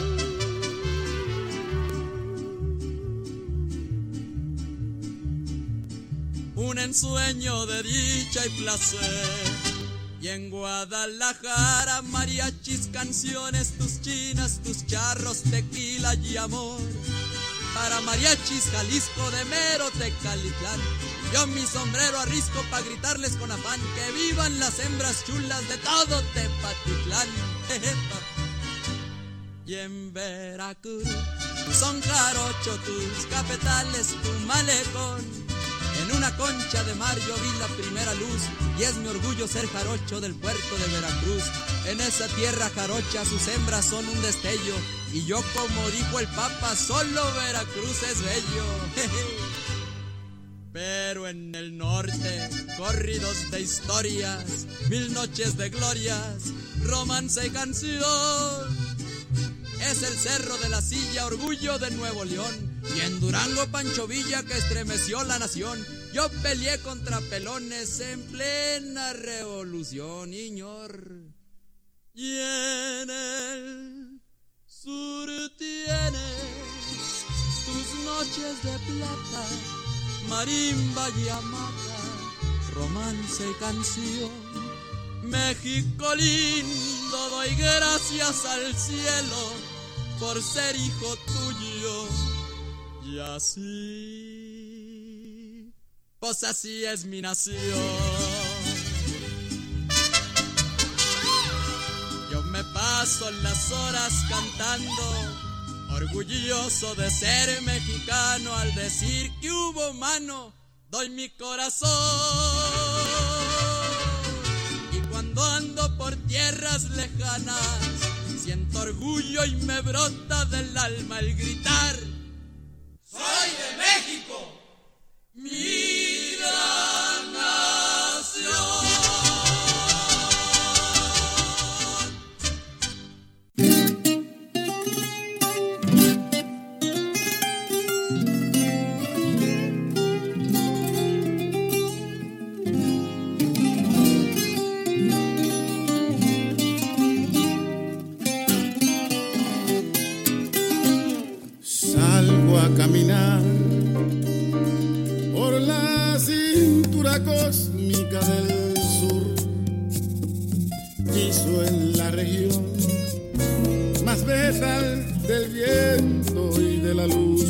Un ensueño de dicha y placer. Y en Guadalajara, mariachis, canciones, tus chinas, tus charros, tequila y amor. Para mariachis, Jalisco, de Mero, Tecalitlán, yo mi sombrero arrisco pa' gritarles con afán que vivan las hembras chulas de todo Tepatitlán. Y en Veracruz, son jarocho, tus cafetales, tu malecón. En una concha de mar yo vi la primera luz y es mi orgullo ser jarocho del puerto de Veracruz. En esa tierra jarocha sus hembras son un destello y yo, como dijo el Papa, solo Veracruz es bello. Pero en el norte, corridos de historias, mil noches de glorias, romance y canción. Es el Cerro de la Silla, orgullo de Nuevo León. Y en Durango, Pancho Villa, que estremeció la nación. Yo peleé contra pelones en plena revolución, Iñor. Y en el sur tienes tus noches de plata, marimba y hamaca, romance y canción. México lindo, doy gracias al cielo por ser hijo tuyo. Y así, pues así es mi nación. Yo me paso las horas cantando, orgulloso de ser mexicano. Al decir que hubo mano, doy mi corazón. Y cuando ando por tierras lejanas, siento orgullo y me brota del alma el gritar: ¡soy de México, mi gran nación! A caminar por la cintura cósmica del sur, piso en la región más vegetal del viento y de la luz.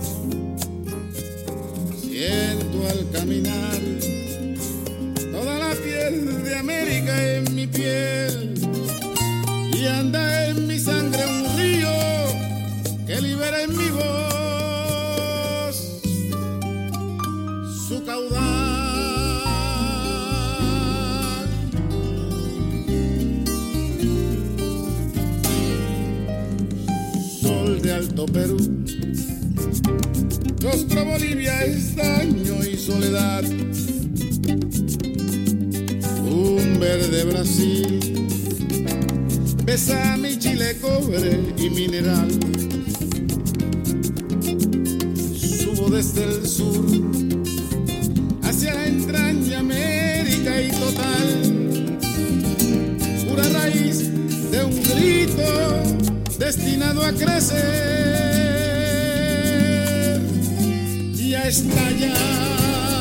Siento al caminar toda la piel de América en mi piel, y anda en mi sangre un río que libera en mi voz su caudal. Sol de Alto Perú, rostro Bolivia, estaño y soledad. Un verde Brasil, besa mi Chile, cobre y mineral. Subo desde el sur hacia la entraña América y total, pura raíz de un grito destinado a crecer y a estallar.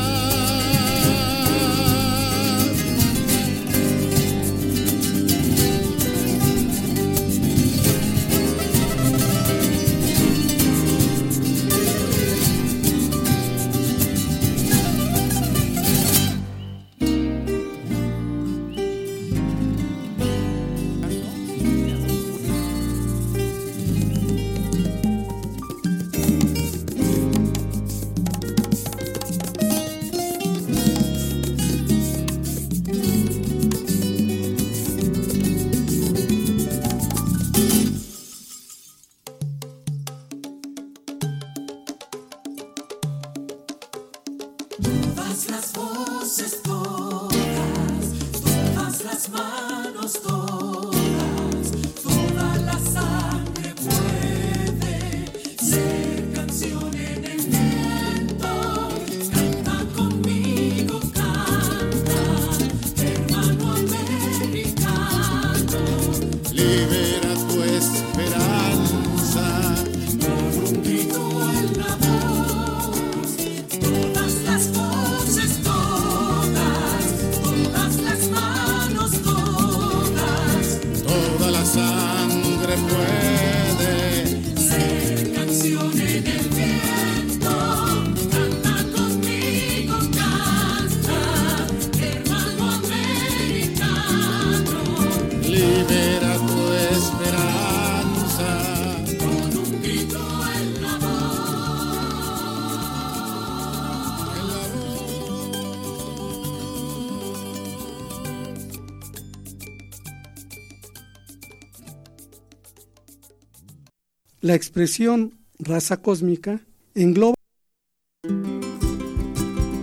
La expresión raza cósmica engloba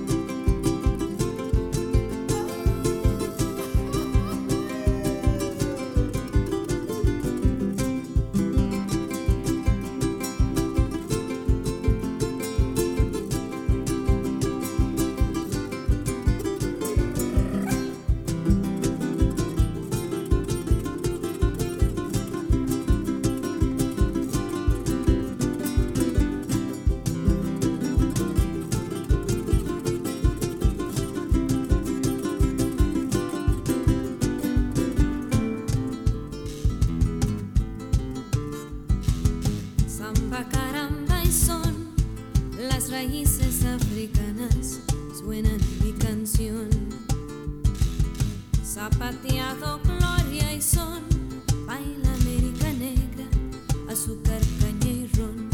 zapateado, gloria y son, baila América negra, azúcar, caña y ron.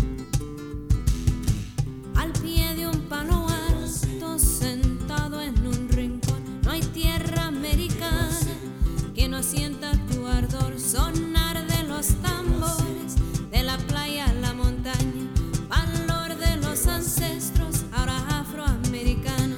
Al pie de un palo alto, sentado en un rincón, no hay tierra americana que no sienta tu ardor, sonar de los tambores, de la playa a la montaña, valor de los ancestros, ahora afroamericanos.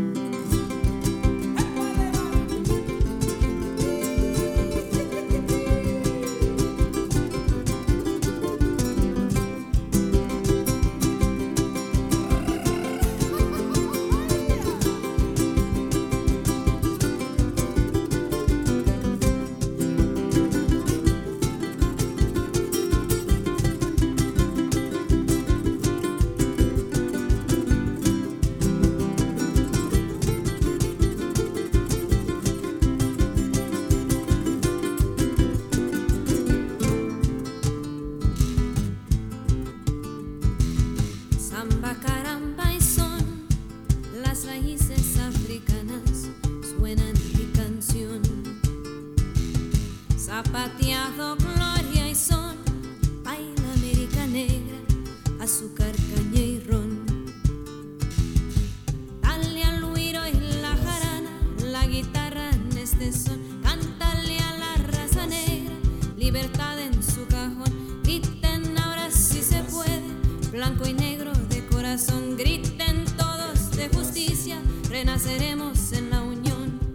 Samba, caramba y son, las raíces africanas suenan mi canción. Zapateado, gloria y son, baila América negra, azúcar, caña y ron. Dale al huiro y la jarana, la guitarra en este son, cántale a la raza negra, libertad en su cajón, griten ahora si se puede, blanco y negro de corazón, griten todos de justicia, renaceremos en la unión.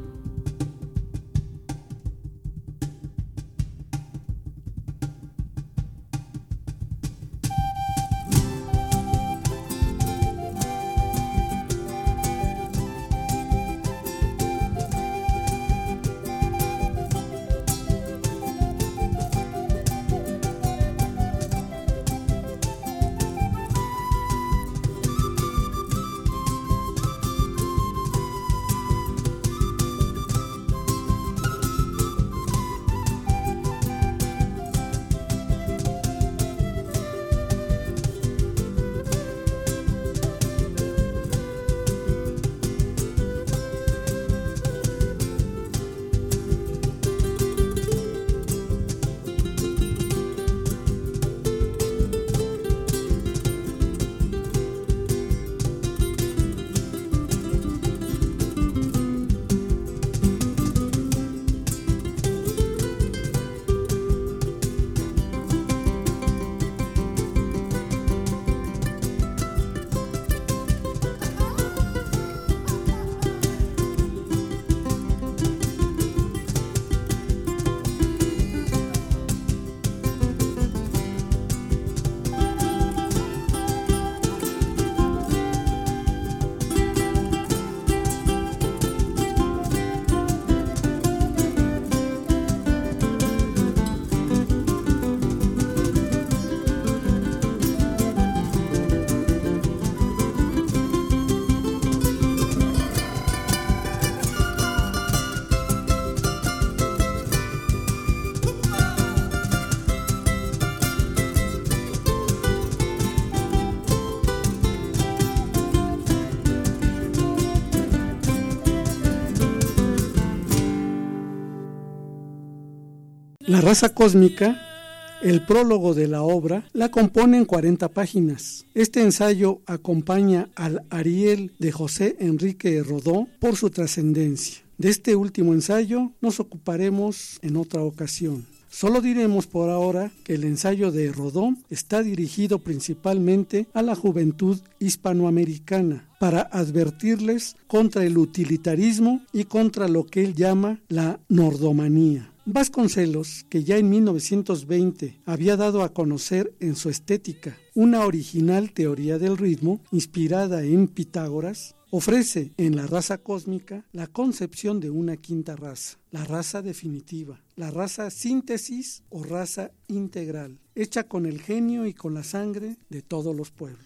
La raza cósmica, el prólogo de la obra, la componen cuarenta páginas. Este ensayo acompaña al Ariel de José Enrique Rodó por su trascendencia. De este último ensayo nos ocuparemos en otra ocasión. Solo diremos por ahora que el ensayo de Rodó está dirigido principalmente a la juventud hispanoamericana para advertirles contra el utilitarismo y contra lo que él llama la nordomanía. Vasconcelos, que ya en mil novecientos veinte había dado a conocer en su estética una original teoría del ritmo inspirada en Pitágoras, ofrece en La raza cósmica la concepción de una quinta raza, la raza definitiva, la raza síntesis o raza integral, hecha con el genio y con la sangre de todos los pueblos.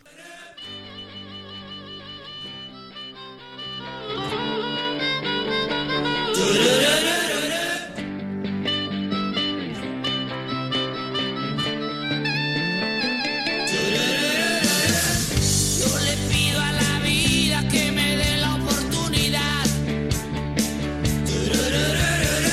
Que me dé la oportunidad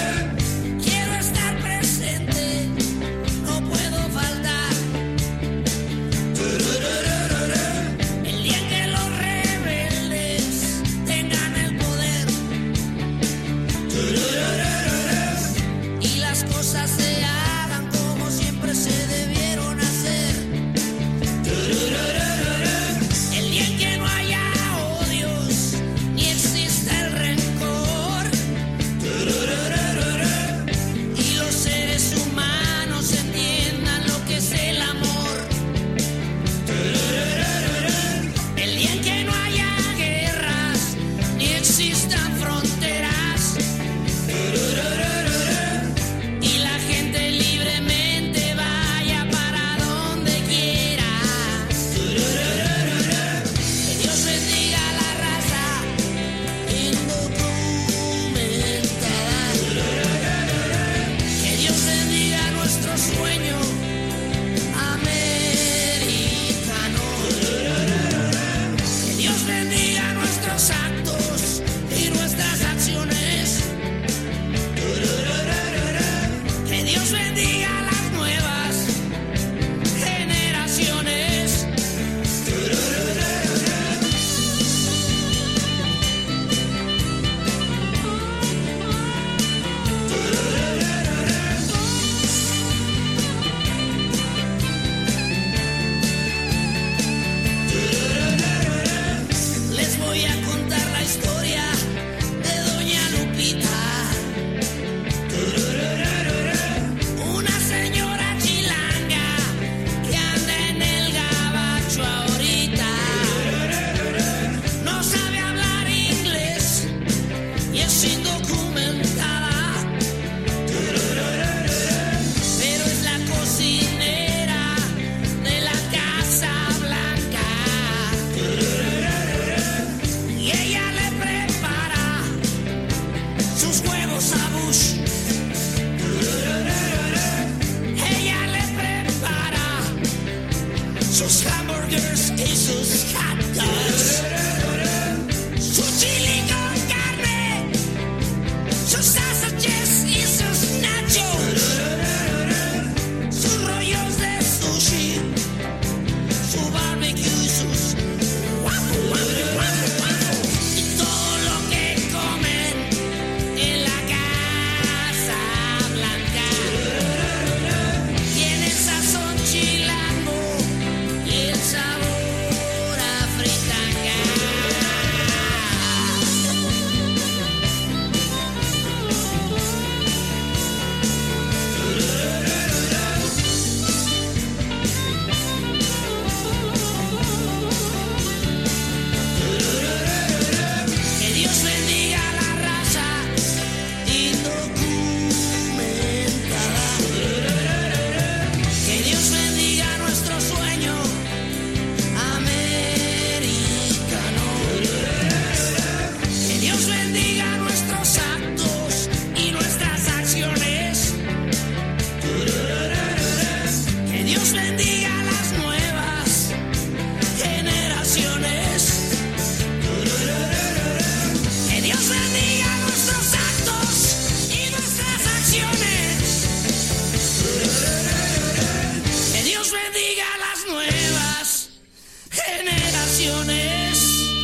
y las cosas se hagan como siempre se debieron hacer. El día en que no haya odios ni exista el rencor y los seres humanos entiendan lo que es el amor. El día en que no haya guerras ni existan fronteras y la gente libremente vaya para donde quiera. Que Dios bendiga a la raza indocumentada. Que Dios bendiga nuestro sueño americano. Que Dios bendiga nuestros actos y nuestras acciones. Que Dios bendiga a las nuevas generaciones. Les voy a contar la historia de Doña Lupita, una señora chilanga que anda en el gabacho ahorita. No sabe hablar inglés y es indocumentada, pero es la cocinera de la Casa Blanca y ella le prepara sus huevos a Bush. Ella le prepara sus hamburgers y sus hot dogs, su chili con carne, sus sausages y sus nachos, sus rollos de sushi, su barbecue y sus waffle, waffle, waffle, waffle, y todo lo que comen en la Casa Blanca. Tiene el sazón chilango y el sabor a fritanga. Que Dios bendiga a la raza indocumentada. Que Dios bendiga nuestro sueño americano. Que Dios bendiga nuestros actos y nuestras acciones. Que Dios bendiga a las nuevas generaciones. Que Dios bendiga nuestros actos y nuestras acciones. Que Dios bendiga a las nuevas generaciones.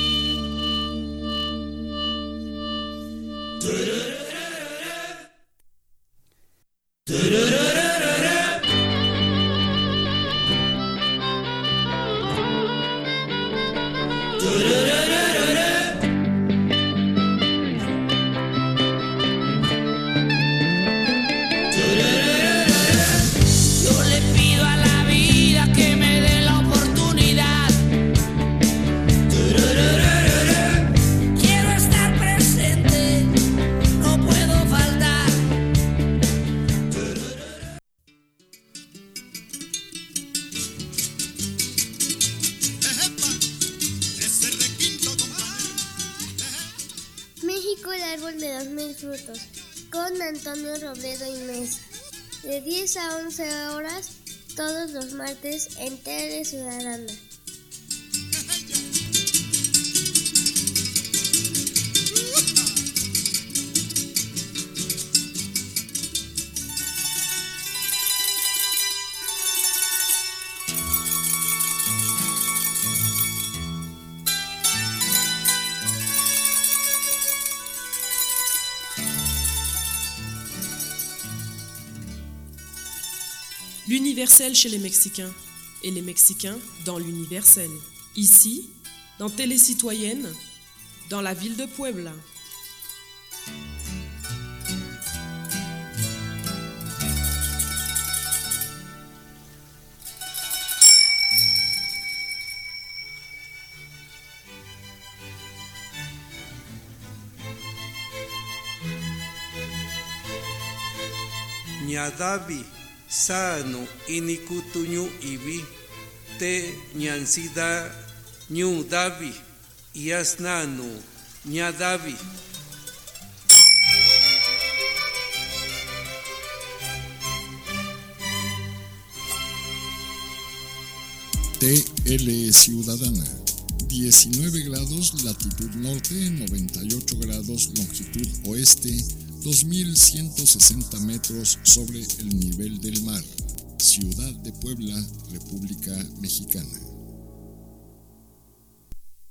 Yo le pido a la vida que me dé la oportunidad. Quiero estar presente, no puedo faltar. México, el árbol de los mil frutos, con Antonio Robledo y Mesa, de diez a once horas, todos los martes en Tele Ciudadana. L'universel chez les Mexicains et les Mexicains dans l'universel. Ici, dans Télé Citoyenne, dans la ville de Puebla. Ñadavi, sano, inikutuñu ibi, te ñansida, ñu davi, yasnanu, ñadavi. T L Ciudadana, diecinueve grados latitud norte, noventa y ocho grados longitud oeste, dos mil ciento sesenta metros sobre el nivel del mar. Ciudad de Puebla, República Mexicana.